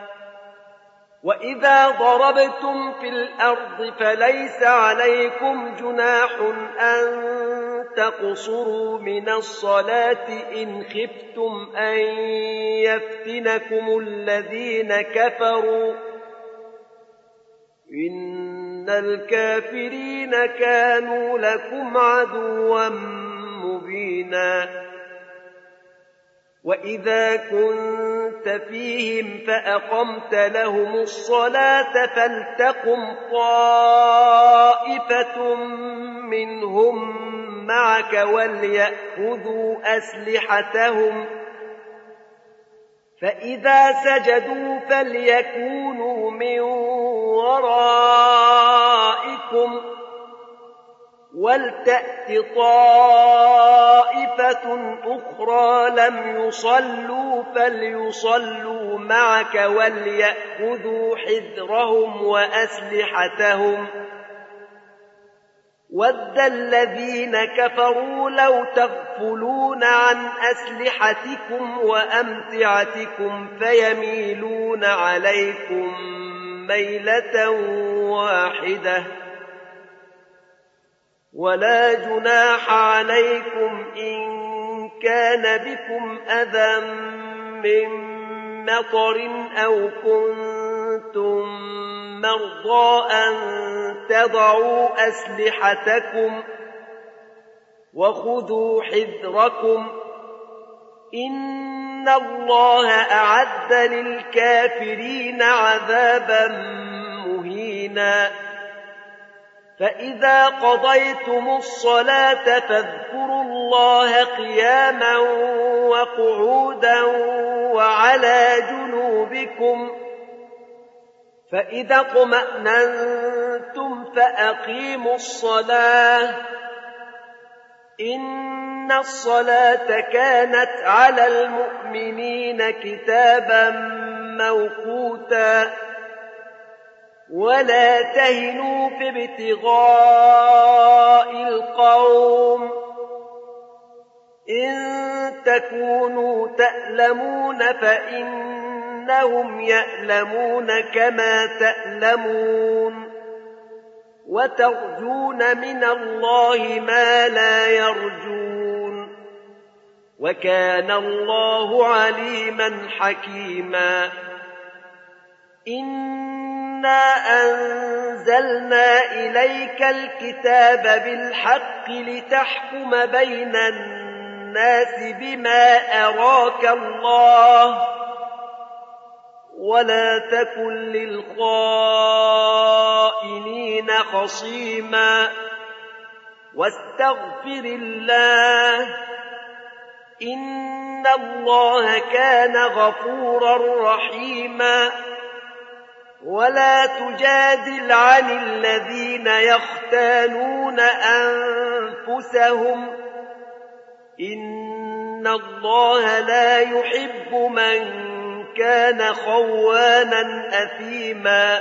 وإذا ضربتم في الأرض فليس عليكم جناح أن تقصروا من الصلاة إن خفتم أن يفتنكم الذين كفروا، إن الكافرين كانوا لكم عدوا مبينا. وإذا كنت فيهم فأقمت لهم الصلاة فلتقم طائفة منهم معك وليأخذوا أسلحتهم، فإذا سجدوا فليكونوا من ورائكم ولتأت طائفة أخرى لم يصلوا فليصلوا معك وليأخذوا حذرهم وأسلحتهم. ود الذين كفروا لو تغفلون عن أسلحتكم وأمتعتكم فيميلون عليكم ميلة واحدة، ولا جناح عليكم إن كان بكم أذى من مطر أو كنتم مرضى أن تضعوا أسلحتكم وخذوا حذركم، إن الله أعد للكافرين عذابا مهينا. فإذا قضيتم الصلاة فاذكروا الله قياما وقعودا وعلى جنوبكم، فإذا اطمأننتم فأقيموا الصلاة، إن إن الصلاة كانت على المؤمنين كتابا موقوتا ولا تهنوا في ابتغاء القوم إن تكونوا تألمون فإنهم يألمون كما تألمون وترجون من الله ما لا يرجون وكان الله عليما حكيما إنا أنزلنا إليك الكتاب بالحق لتحكم بين الناس بما أراك الله ولا تكن للخائنين خصيما واستغفر الله إن الله كان غفورا رحيما ولا تجادل عن الذين يختانون أنفسهم إن الله لا يحب من كان خوانا أثيما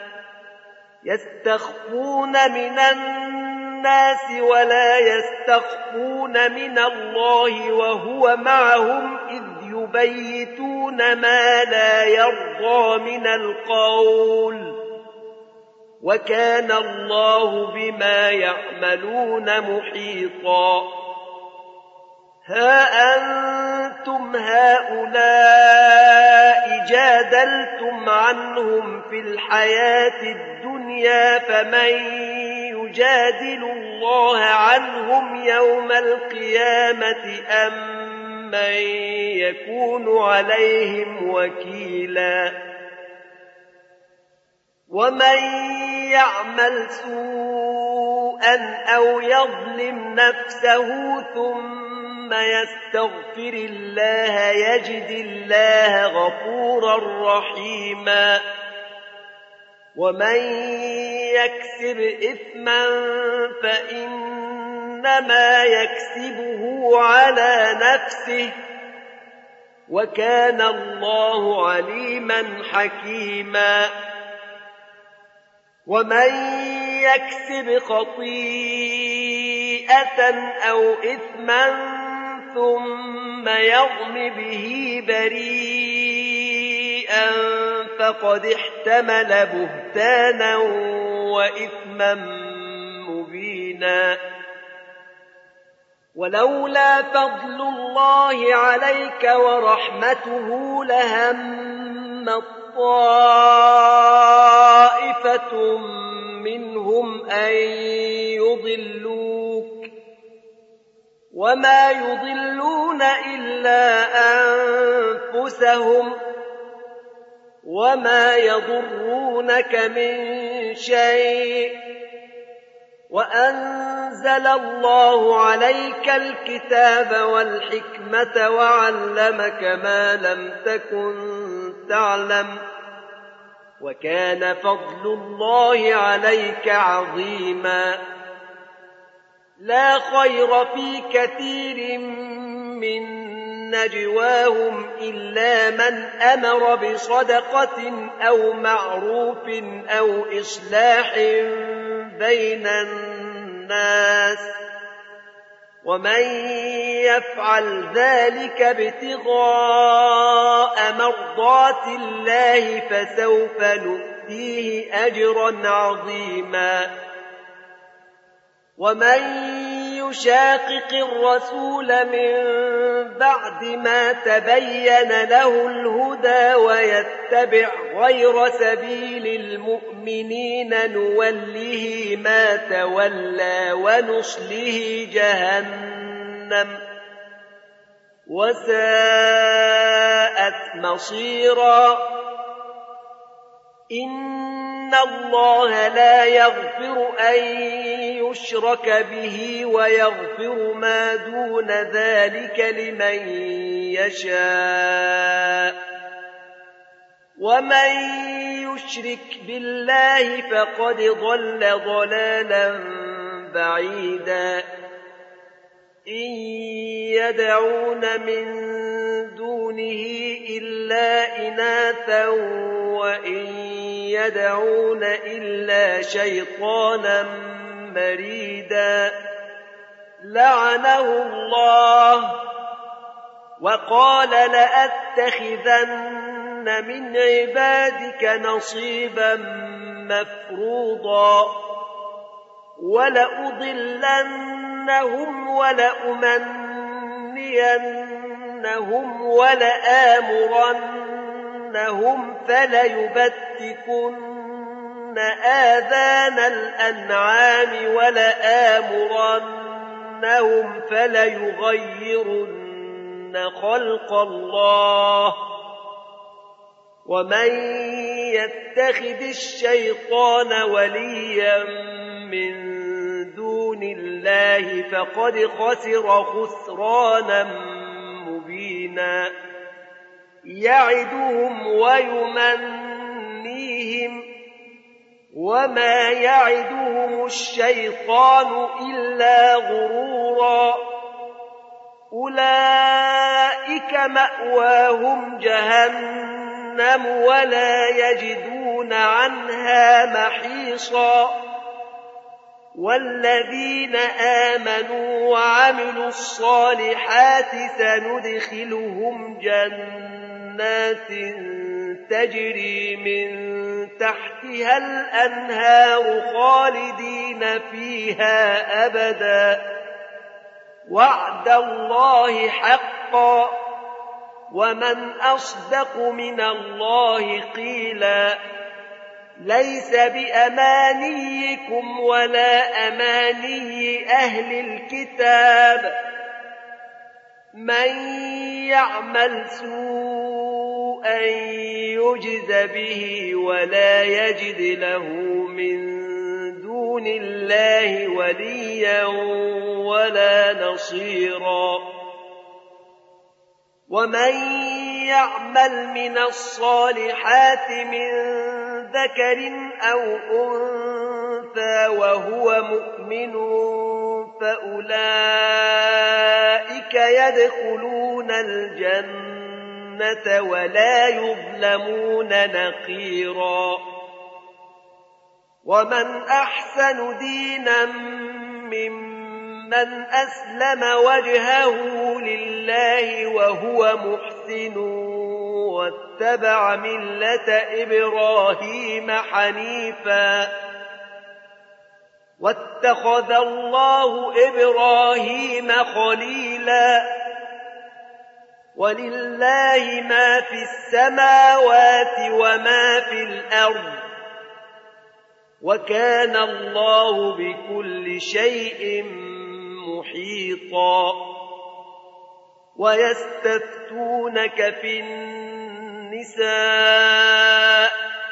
يستخفون من الناس ولا يستخفون من الله وهو معهم إذ يبيتون ما لا يرضى من القول وكان الله بما يعملون محيطا ها أنتم هؤلاء جادلتم عنهم في الحياة الدنيا فمن يجادل الله عنهم يوم القيامة أم من يكون عليهم وكيلا ومن يعمل سوءا أو يظلم نفسه ثم ثم يستغفر الله يجد الله غفورا رحيما ومن يكسب إثما فإنما يكسبه على نفسه وكان الله عليما حكيما ومن يكسب خطيئة أو إثما ثم يرم به بريئا فقد احتمل بهتانا وإثما مبينا ولولا فضل الله عليك ورحمته لهم طائفة منهم أن يضلوك وما يضلون إلا أنفسهم وما يضرونك من شيء وأنزل الله عليك الكتاب والحكمة وعلمك ما لم تكن تعلم وكان فضل الله عليك عظيما لا خير في كثير من نجواهم إلا من أمر بصدقة أو معروف أو إصلاح بين الناس ومن يفعل ذلك ابتغاء مرضات الله فسوف نؤتيه أجرا عظيما ومن يشاقق الرسول من بعد ما تبين له الهدى ويتبع غير سبيل المؤمنين نوله ما تولى ونصله جهنم وساءت مصيرا إن الله لا يغفر أن يشرك به ويغفر ما دون ذلك لمن يشاء ومن يشرك بالله فقد ضل ضلالا بعيدا إن يدعون من دونه إلا إناثا وإن يدعون إلا شيطانا مريدا لعنه الله وقال لأتخذن من عبادك نصيبا مفروضا ولأضلنهم ولأمنينهم ولآمرنهم فليبتكن آذان الأنعام ولآمرنهم فليغيرن خلق الله ومن يتخذ الشيطان وليا من دون الله فقد خسر خسرانا مبينا يعدهم ويمنيهم وما يعدهم الشيطان إلا غرورا أولئك مأواهم جهنم ولا يجدون عنها محيصا والذين آمنوا وعملوا الصالحات سندخلهم جنات تجري من تحتها الأنهار خالدين فيها أبدا وعد الله حقا ومن أصدق من الله قيلا ليس بأمانيكم ولا أماني أهل الكتاب من يعمل سوءا يجز به ولا يجد له من دون الله وليا ولا نصيرا ومن يعمل من الصالحات من ذكر أو أنثى وهو مؤمن فأولئك يدخلون الجنة ولا يظلمون نقيرا ومن أحسن دينا ممن أسلم وجهه لله وهو محسن واتبع ملة إبراهيم حنيفا واتخذ الله إبراهيم خليلا ولله ما في السماوات وما في الأرض وكان الله بكل شيء محيطا ويستفتونك في النساء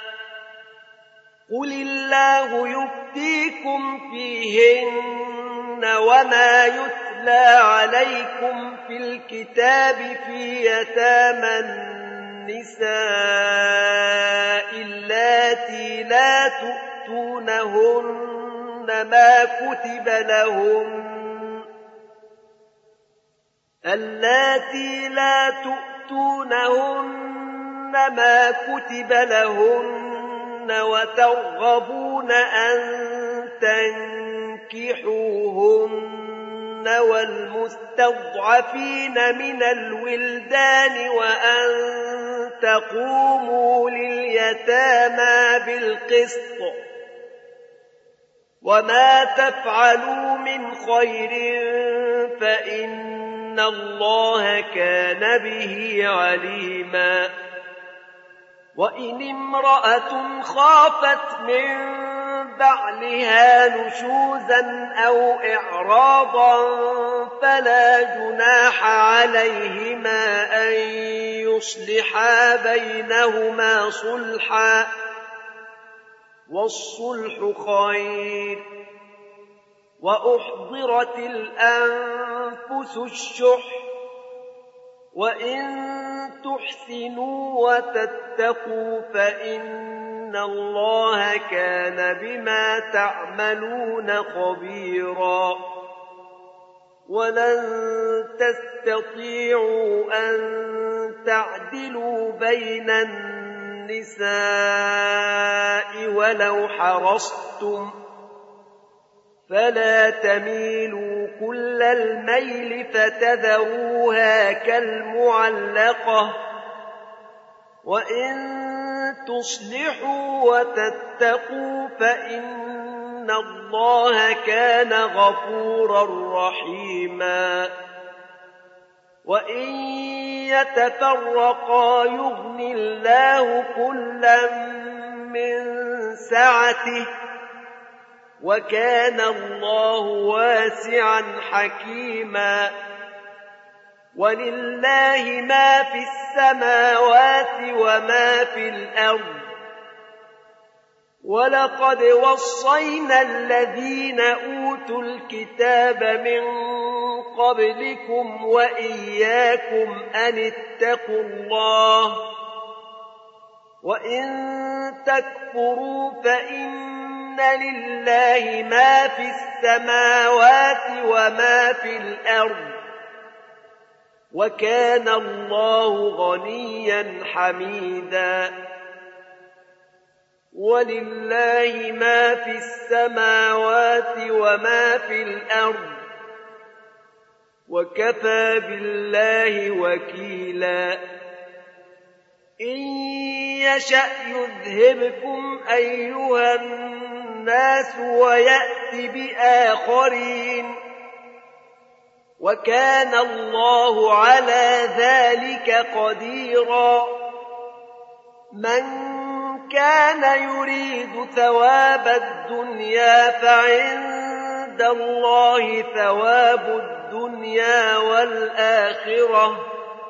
قل الله يفتيكم فيهن وما يتلى عليكم في الكتاب في يتامى النساء اللاتي لا تؤتونهن ما كتب لهن اللاتي لا تؤتونهن ما كتب لهن وترغبون أن تنكحوهن والمستضعفين من الولدان وأن تقوموا لليتامى بالقسط وما تفعلوا من خير فإن الله كان به عليما وإن امرأة خافت من بعلها نشوزا أو إعراضا فلا جناح عليهما أن يصلحا بينهما صلحا والصلح خير وأحضرت الأنفس الشح وإن تحسنوا وتتقوا فإن الله كان بما تعملون خبيرا ولن تستطيعوا أن تعدلوا بين النساء ولو حرصتم، فلا تميلوا كل الميل فتذروها كالمعلقة، وإن تصلحوا وتتقوا فإن الله كان غفورا رحيما. وإن يتفرقا يغن الله كلا من سعته، وكان الله واسعا حكيما. ولله ما في السماوات وما في الأرض، ولقد وصينا الذين أوتوا الكتاب من قبلكم وإياكم أن اتقوا الله، وإن تكفروا فإن لله ما في السماوات وما في الأرض، وكان الله غنيا حميدا. ولله ما في السماوات وما في الأرض، وكفى بالله وكيلا. إن يشأ يذهبكم أيها الناس ويأت بآخرين، وكان الله على ذلك قديرا. من كان يريد ثواب الدنيا فعند الله ثواب الدنيا والآخرة،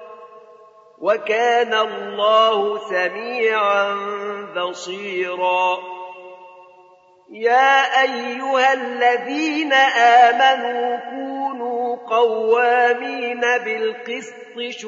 وكان الله سميعا بصيرا. يا أيها الذين آمنوا كونوا قوامين بالقسط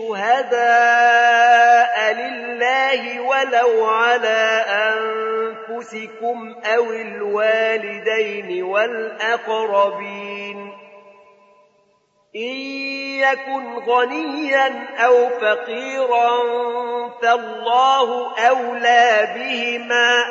شهداء لله ولو على أنفسكم أو الوالدين والأقربين، إن يكن غنيا أو فقيرا فالله أولى بهما،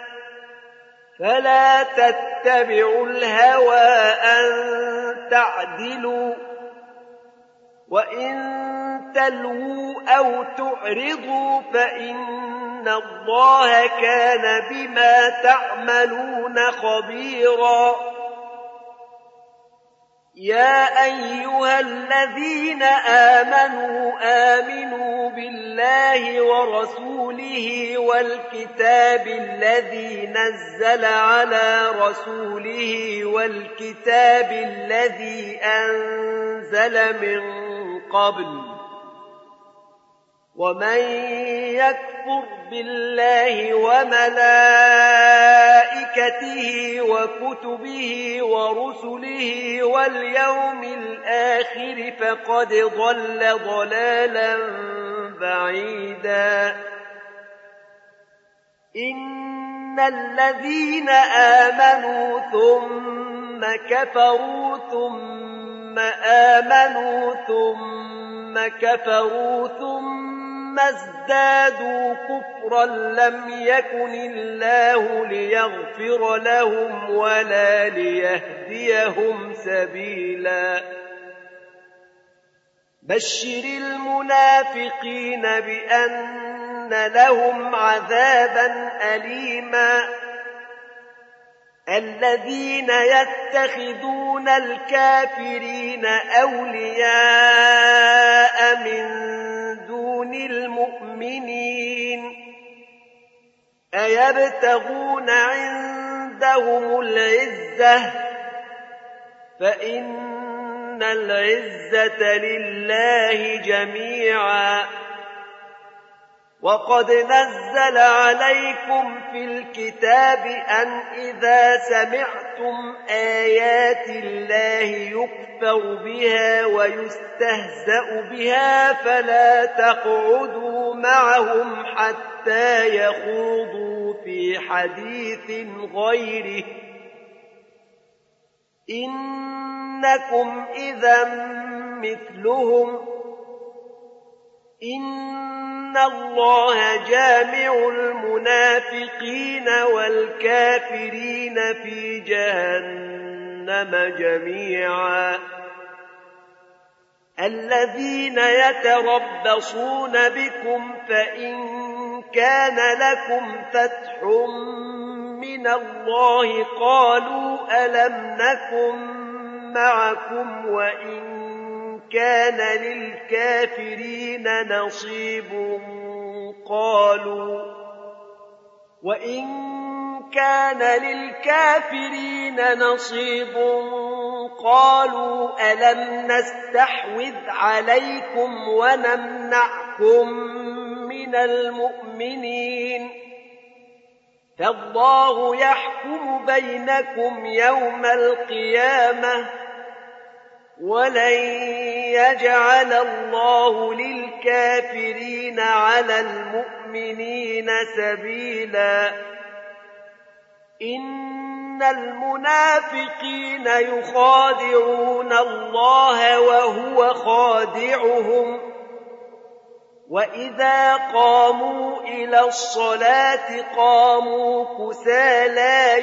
فلا تتبعوا الهوى أن تعدلوا، وإن تلووا أو تعرضوا فإن الله كان بما تعملون خبيرا. يا أيها الذين آمنوا آمنوا بالله ورسوله والكتاب الذي نزل على رسوله والكتاب الذي أنزل من قبل، ومن يكفر بالله وملائكته وكتبه ورسله واليوم الآخر فقد ضل ضلالا بعيدا. إن الذين آمنوا ثم كفروا ثم آمنوا ثم كفروا ثم ازدادوا كفرا لم يكن الله ليغفر لهم ولا ليهديهم سبيلا. بشر المنافقين بأن لهم عذابا أليما. الذين يتخذون الكافرين أولياء من دون المؤمنين أيبتغون عندهم العزة فإن العزة لله جميعا. وقد نزل عليكم في الكتاب أن إذا سمعتم آيات الله يكفر بها ويستهزأ بها فلا تقعدوا معهم حتى يخوضوا في حديث غيره، إن إنكم إذا مثلهم إن الله جامع المنافقين والكافرين في جهنم جميعا الذين يتربصون بكم فإن كان لكم فتح من الله قالوا ألم نكن معكم وإن كان للكافرين نصيب قالوا وإن كان للكافرين نصيب قالوا ألم نستحوذ عليكم ونمنعكم من المؤمنين فالله يحكم بينكم يوم القيامة ولن يجعل الله للكافرين على المؤمنين سبيلا إن المنافقين يخادعون الله وهو خادعهم وإذا قاموا إلى الصلاة قاموا كسالى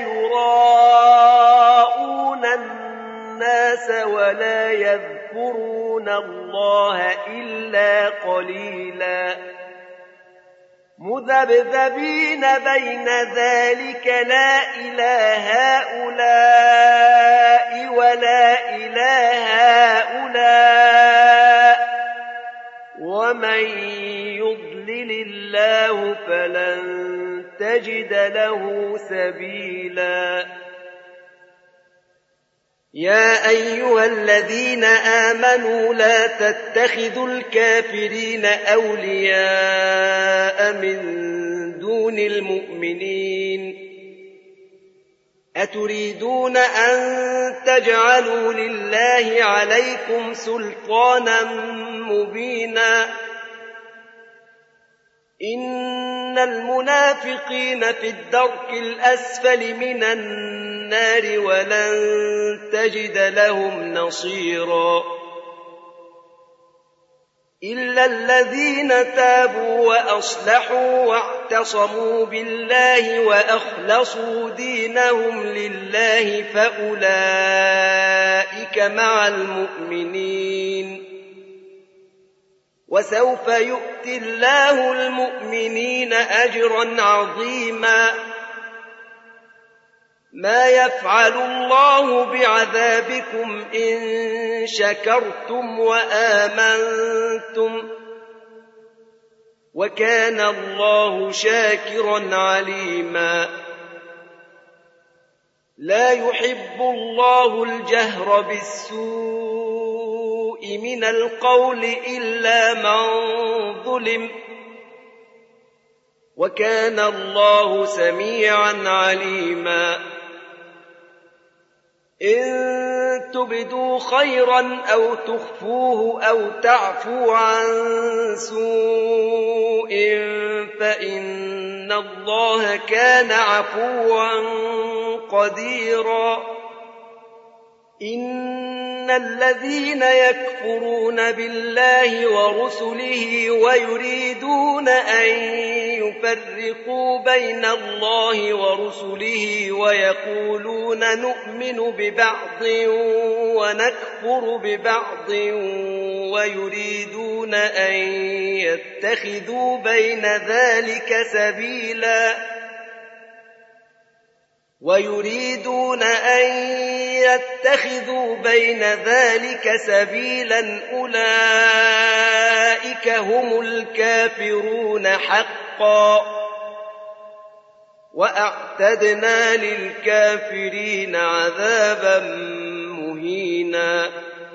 يراءون الناس ولا يذكرون الله إلا قليلا مذبذبين بين ذلك لا إلى هؤلاء ولا إلى هؤلاء ومن يضلل الله فلن تجد له سبيلا يا أيها الذين آمنوا لا تتخذوا الكافرين أولياء من دون المؤمنين أتريدون أن تجعلوا لله عليكم سلطانا مبينا إن المنافقين في الدرك الأسفل من النار ولن تجد لهم نصيرا إلا الذين تابوا وأصلحوا واعتصموا بالله وأخلصوا دينهم لله فأولئك مع المؤمنين وسوف يؤتي الله المؤمنين أجرا عظيما ما يفعل الله بعذابكم إن شكرتم وآمنتم وكان الله شاكرا عليما لا يحب الله الجهر بالسوء من القول إلا من ظلم وكان الله سميعا عليما إن تبدوا خيرا أو تخفوه أو تعفو عن سوء فإن الله كان عفوا قديرا إن الذين يكفرون بالله ورسله ويريدون أن يفرقوا بين الله ورسله ويقولون نؤمن ببعض ونكفر ببعض ويريدون أن يتخذوا بين ذلك سبيلا ويريدون أن يتخذوا بين ذلك سبيلا أولئك هم الكافرون حقا وأعتدنا للكافرين عذابا مهينا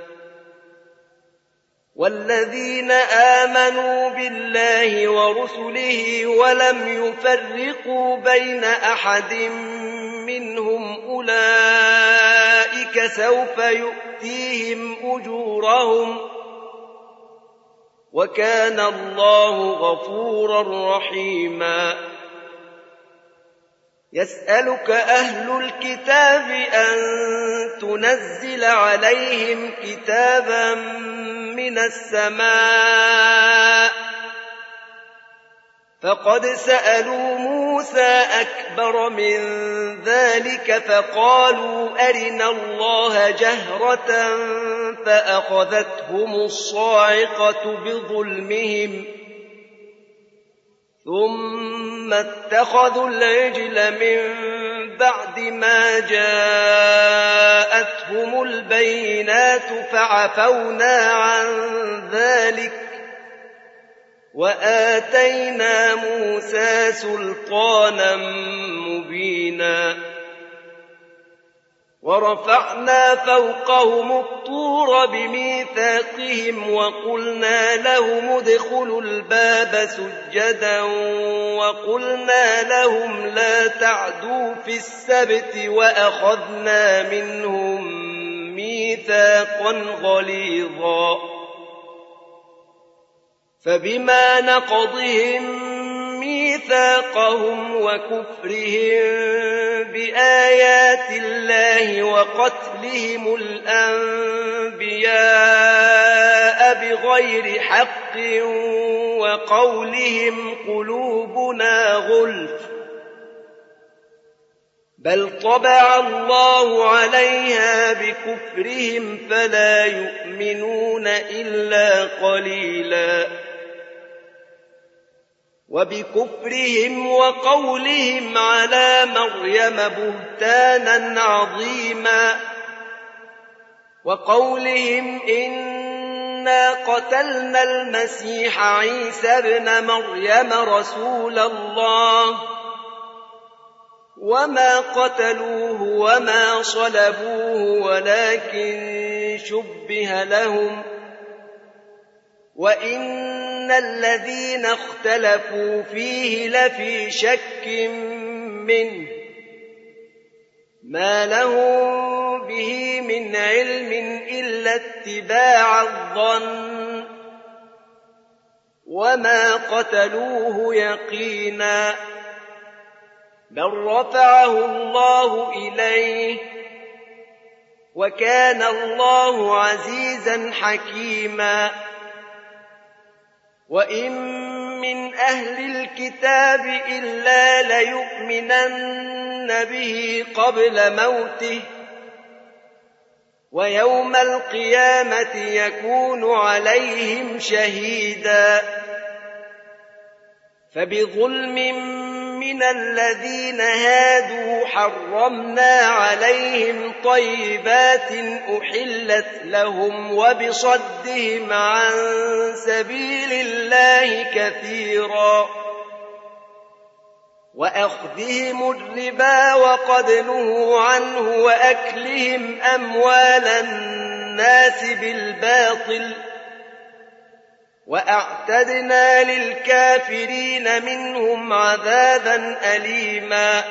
والذين آمنوا بالله ورسله ولم يفرقوا بين أحد منهم أولئك سوف يؤتيهم أجورهم وكان الله غفورا رحيما يسألك أهل الكتاب أن تنزل عليهم كتابا من السماء فقد سألوا موسى أكبر من ذلك فقالوا أرنا الله جهرة فأخذتهم الصاعقة بظلمهم ثم اتخذوا العجل من بعد ما جاءتهم البينات فعفونا عن ذلك وآتينا موسى سلطانا مبينا ورفعنا فوقهم الطور بميثاقهم وقلنا لهم ادخلوا الباب سجدا وقلنا لهم لا تعدوا في السبت وأخذنا منهم ميثاقا غليظا فبما نقضهم ميثاقهم وكفرهم بآيات الله وقتلهم الأنبياء بغير حق وقولهم قلوبنا غلف بل طبع الله عليها بكفرهم فلا يؤمنون إلا قليلا وبكفرهم وقولهم على مريم بهتانا عظيما وقولهم إنا قتلنا المسيح عيسى ابن مريم رسول الله وما قتلوه وما صلبوه ولكن شبه لهم وإن الذين اختلفوا فيه لفي شك منه ما لهم به من علم إلا اتباع الظن وما قتلوه يقينا بل رفعه الله إليه وكان الله عزيزا حكيما وإن من أهل الكتاب إلا ليؤمنن به قبل موته ويوم القيامة يكون عليهم شهيدا فبظلم من الذين هادوا حرمنا عليهم طيبات أحلت لهم وبصدهم عن سبيل الله كثيرا وأخذهم الربا وقد نهوا عنه وأكلهم أموال الناس بالباطل وأعتدنا للكافرين منهم عذابا أليما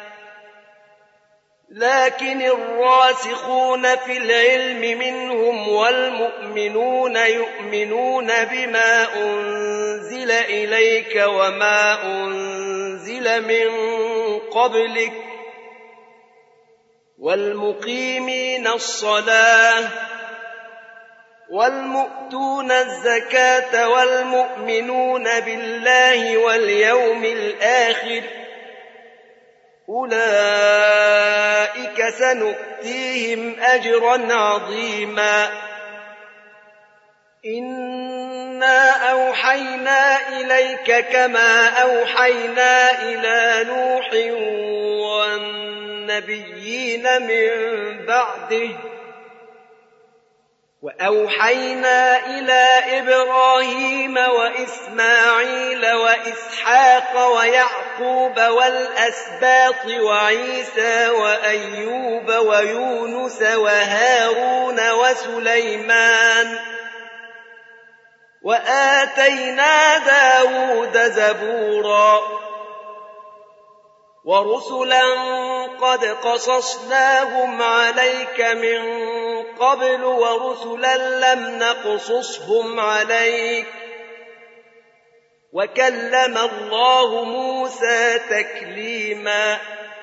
لكن الراسخون في العلم منهم والمؤمنون يؤمنون بما أنزل إليك وما أنزل من قبلك والمقيمين الصلاة والمؤتون الزكاة والمؤمنون بالله واليوم الآخر أولئك سنؤتيهم أجرا عظيما إنا أوحينا إليك كما أوحينا إلى نوح والنبيين من بعده وأوحينا إلى إبراهيم وإسماعيل وإسحاق ويعقوب والأسباط وعيسى وأيوب ويونس وهارون وسليمان وآتينا داود زبورا ورسلا قد قصصناهم عليك من قبل ورسلا لم نقصصهم عليك وكلم الله موسى تكليما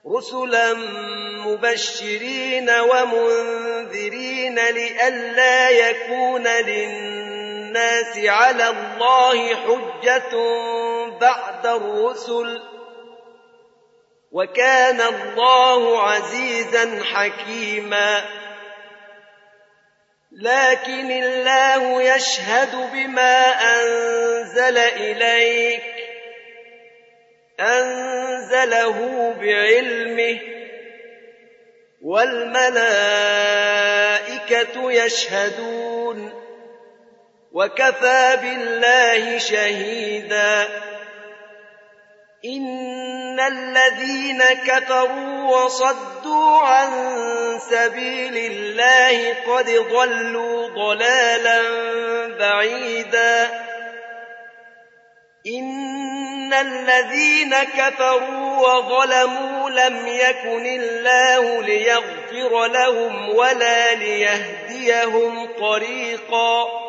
رسلا مبشرين ومنذرين لئلا يكون للناس على الله حجة بعد الرسل، وكان الله عزيزا حكيما. لكن الله يشهد بما أنزل إليك أنزله بعلمه، والملائكة يشهدون، وكفى بالله شهيدا. إن الذين كفروا وصدوا عن سبيل الله قد ضلوا ضلالا بعيدا. إن الذين كفروا وظلموا لم يكن الله ليغفر لهم ولا ليهديهم طريقا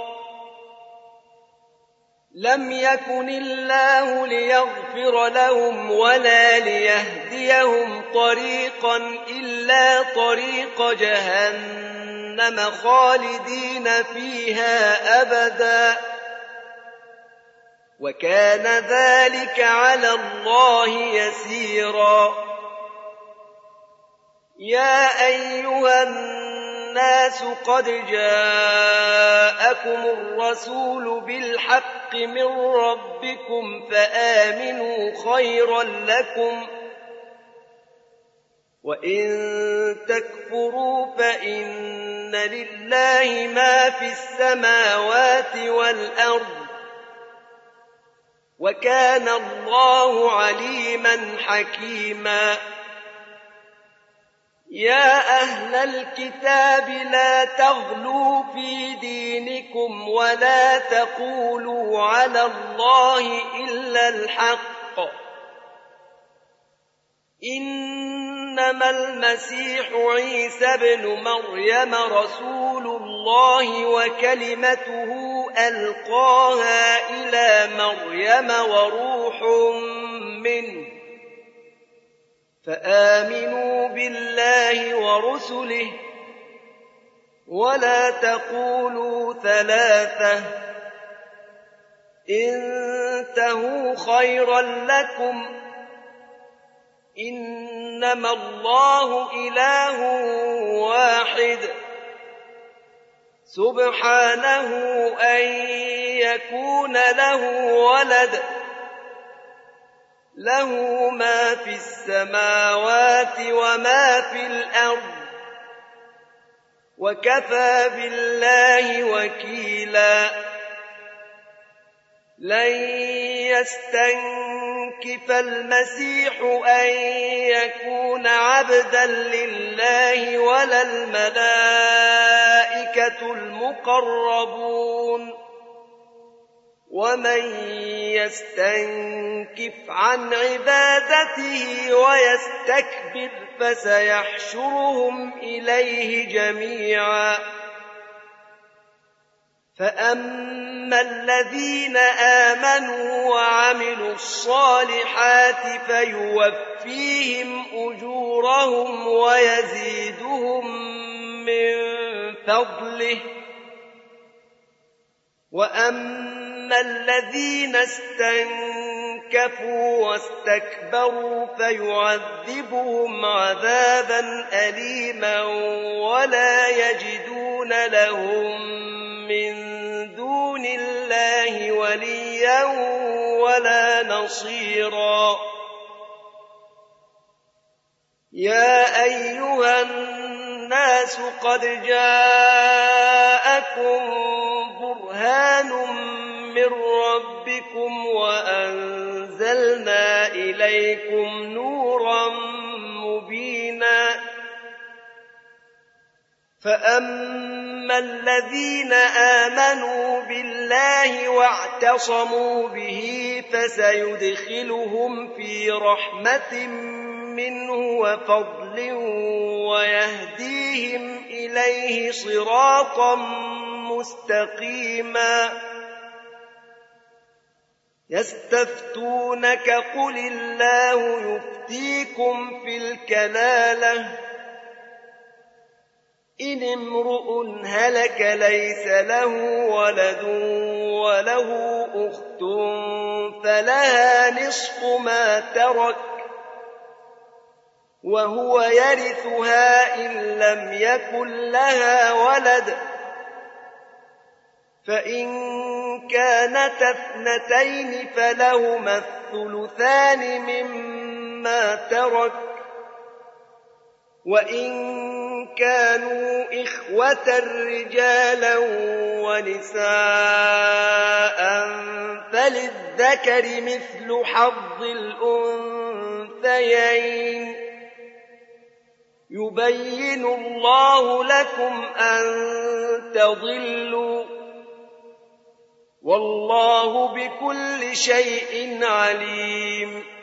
لم يكن الله ليغفر لهم ولا ليهديهم طريقا إلا طريق جهنم خالدين فيها أبدا، وكان ذلك على الله يسيرا. يا أيها الناس قد جاءكم الرسول بالحق من ربكم فآمنوا خيرا لكم، وإن تكفروا فإن لله ما في السماوات والأرض، وكان الله عليما حكيما. يا أهل الكتاب لا تغلوا في دينكم ولا تقولوا على الله إلا الحق، إنما المسيح عيسى بن مريم رسول الله وكلمته ألقاها إلى مريم وروح منه، فآمنوا بالله ورسله، ولا تقولوا ثلاثة، انتهوا خيرا لكم، إنما الله إله واحد سبحانه أن يكون له ولد، له ما في السماوات وما في الأرض، وكفى بالله وكيلا. لن يستنكف المسيح أن يكون عبدا لله ولا الملائكة المقربون، ومن يستنكف عن عبادته ويستكبر فسيحشرهم إليه جميعا. فأما الذين آمنوا وعملوا الصالحات فيوفيهم أجورهم ويزيدهم من فضله، وأما الذين استنكفوا واستكبروا فيعذبهم عذابا أليما ولا يجدون لهم من دون الله وليا ولا نصيرا. يا أيها الناس قد جاءكم برهان من ربكم وأنزلنا إليكم نورا مبينا. فأما الذين آمنوا بالله واعتصموا به فسيدخلهم في رحمة منه وفضل ويهديهم إليه صراطا مستقيما. يستفتونك قل الله يفتيكم في الكلالة إن امرؤ هلك ليس له ولد وله أخت فلها نصف ما ترك وهو يرثها إن لم يكن لها ولد فإن كانتا اثنتين فلهما الثلثان مما ترك وإن كانوا إخوة رجالا ونساء فللذكر مثل حظ الأنثيين يبين الله لكم أن تضلوا والله بكل شيء عليم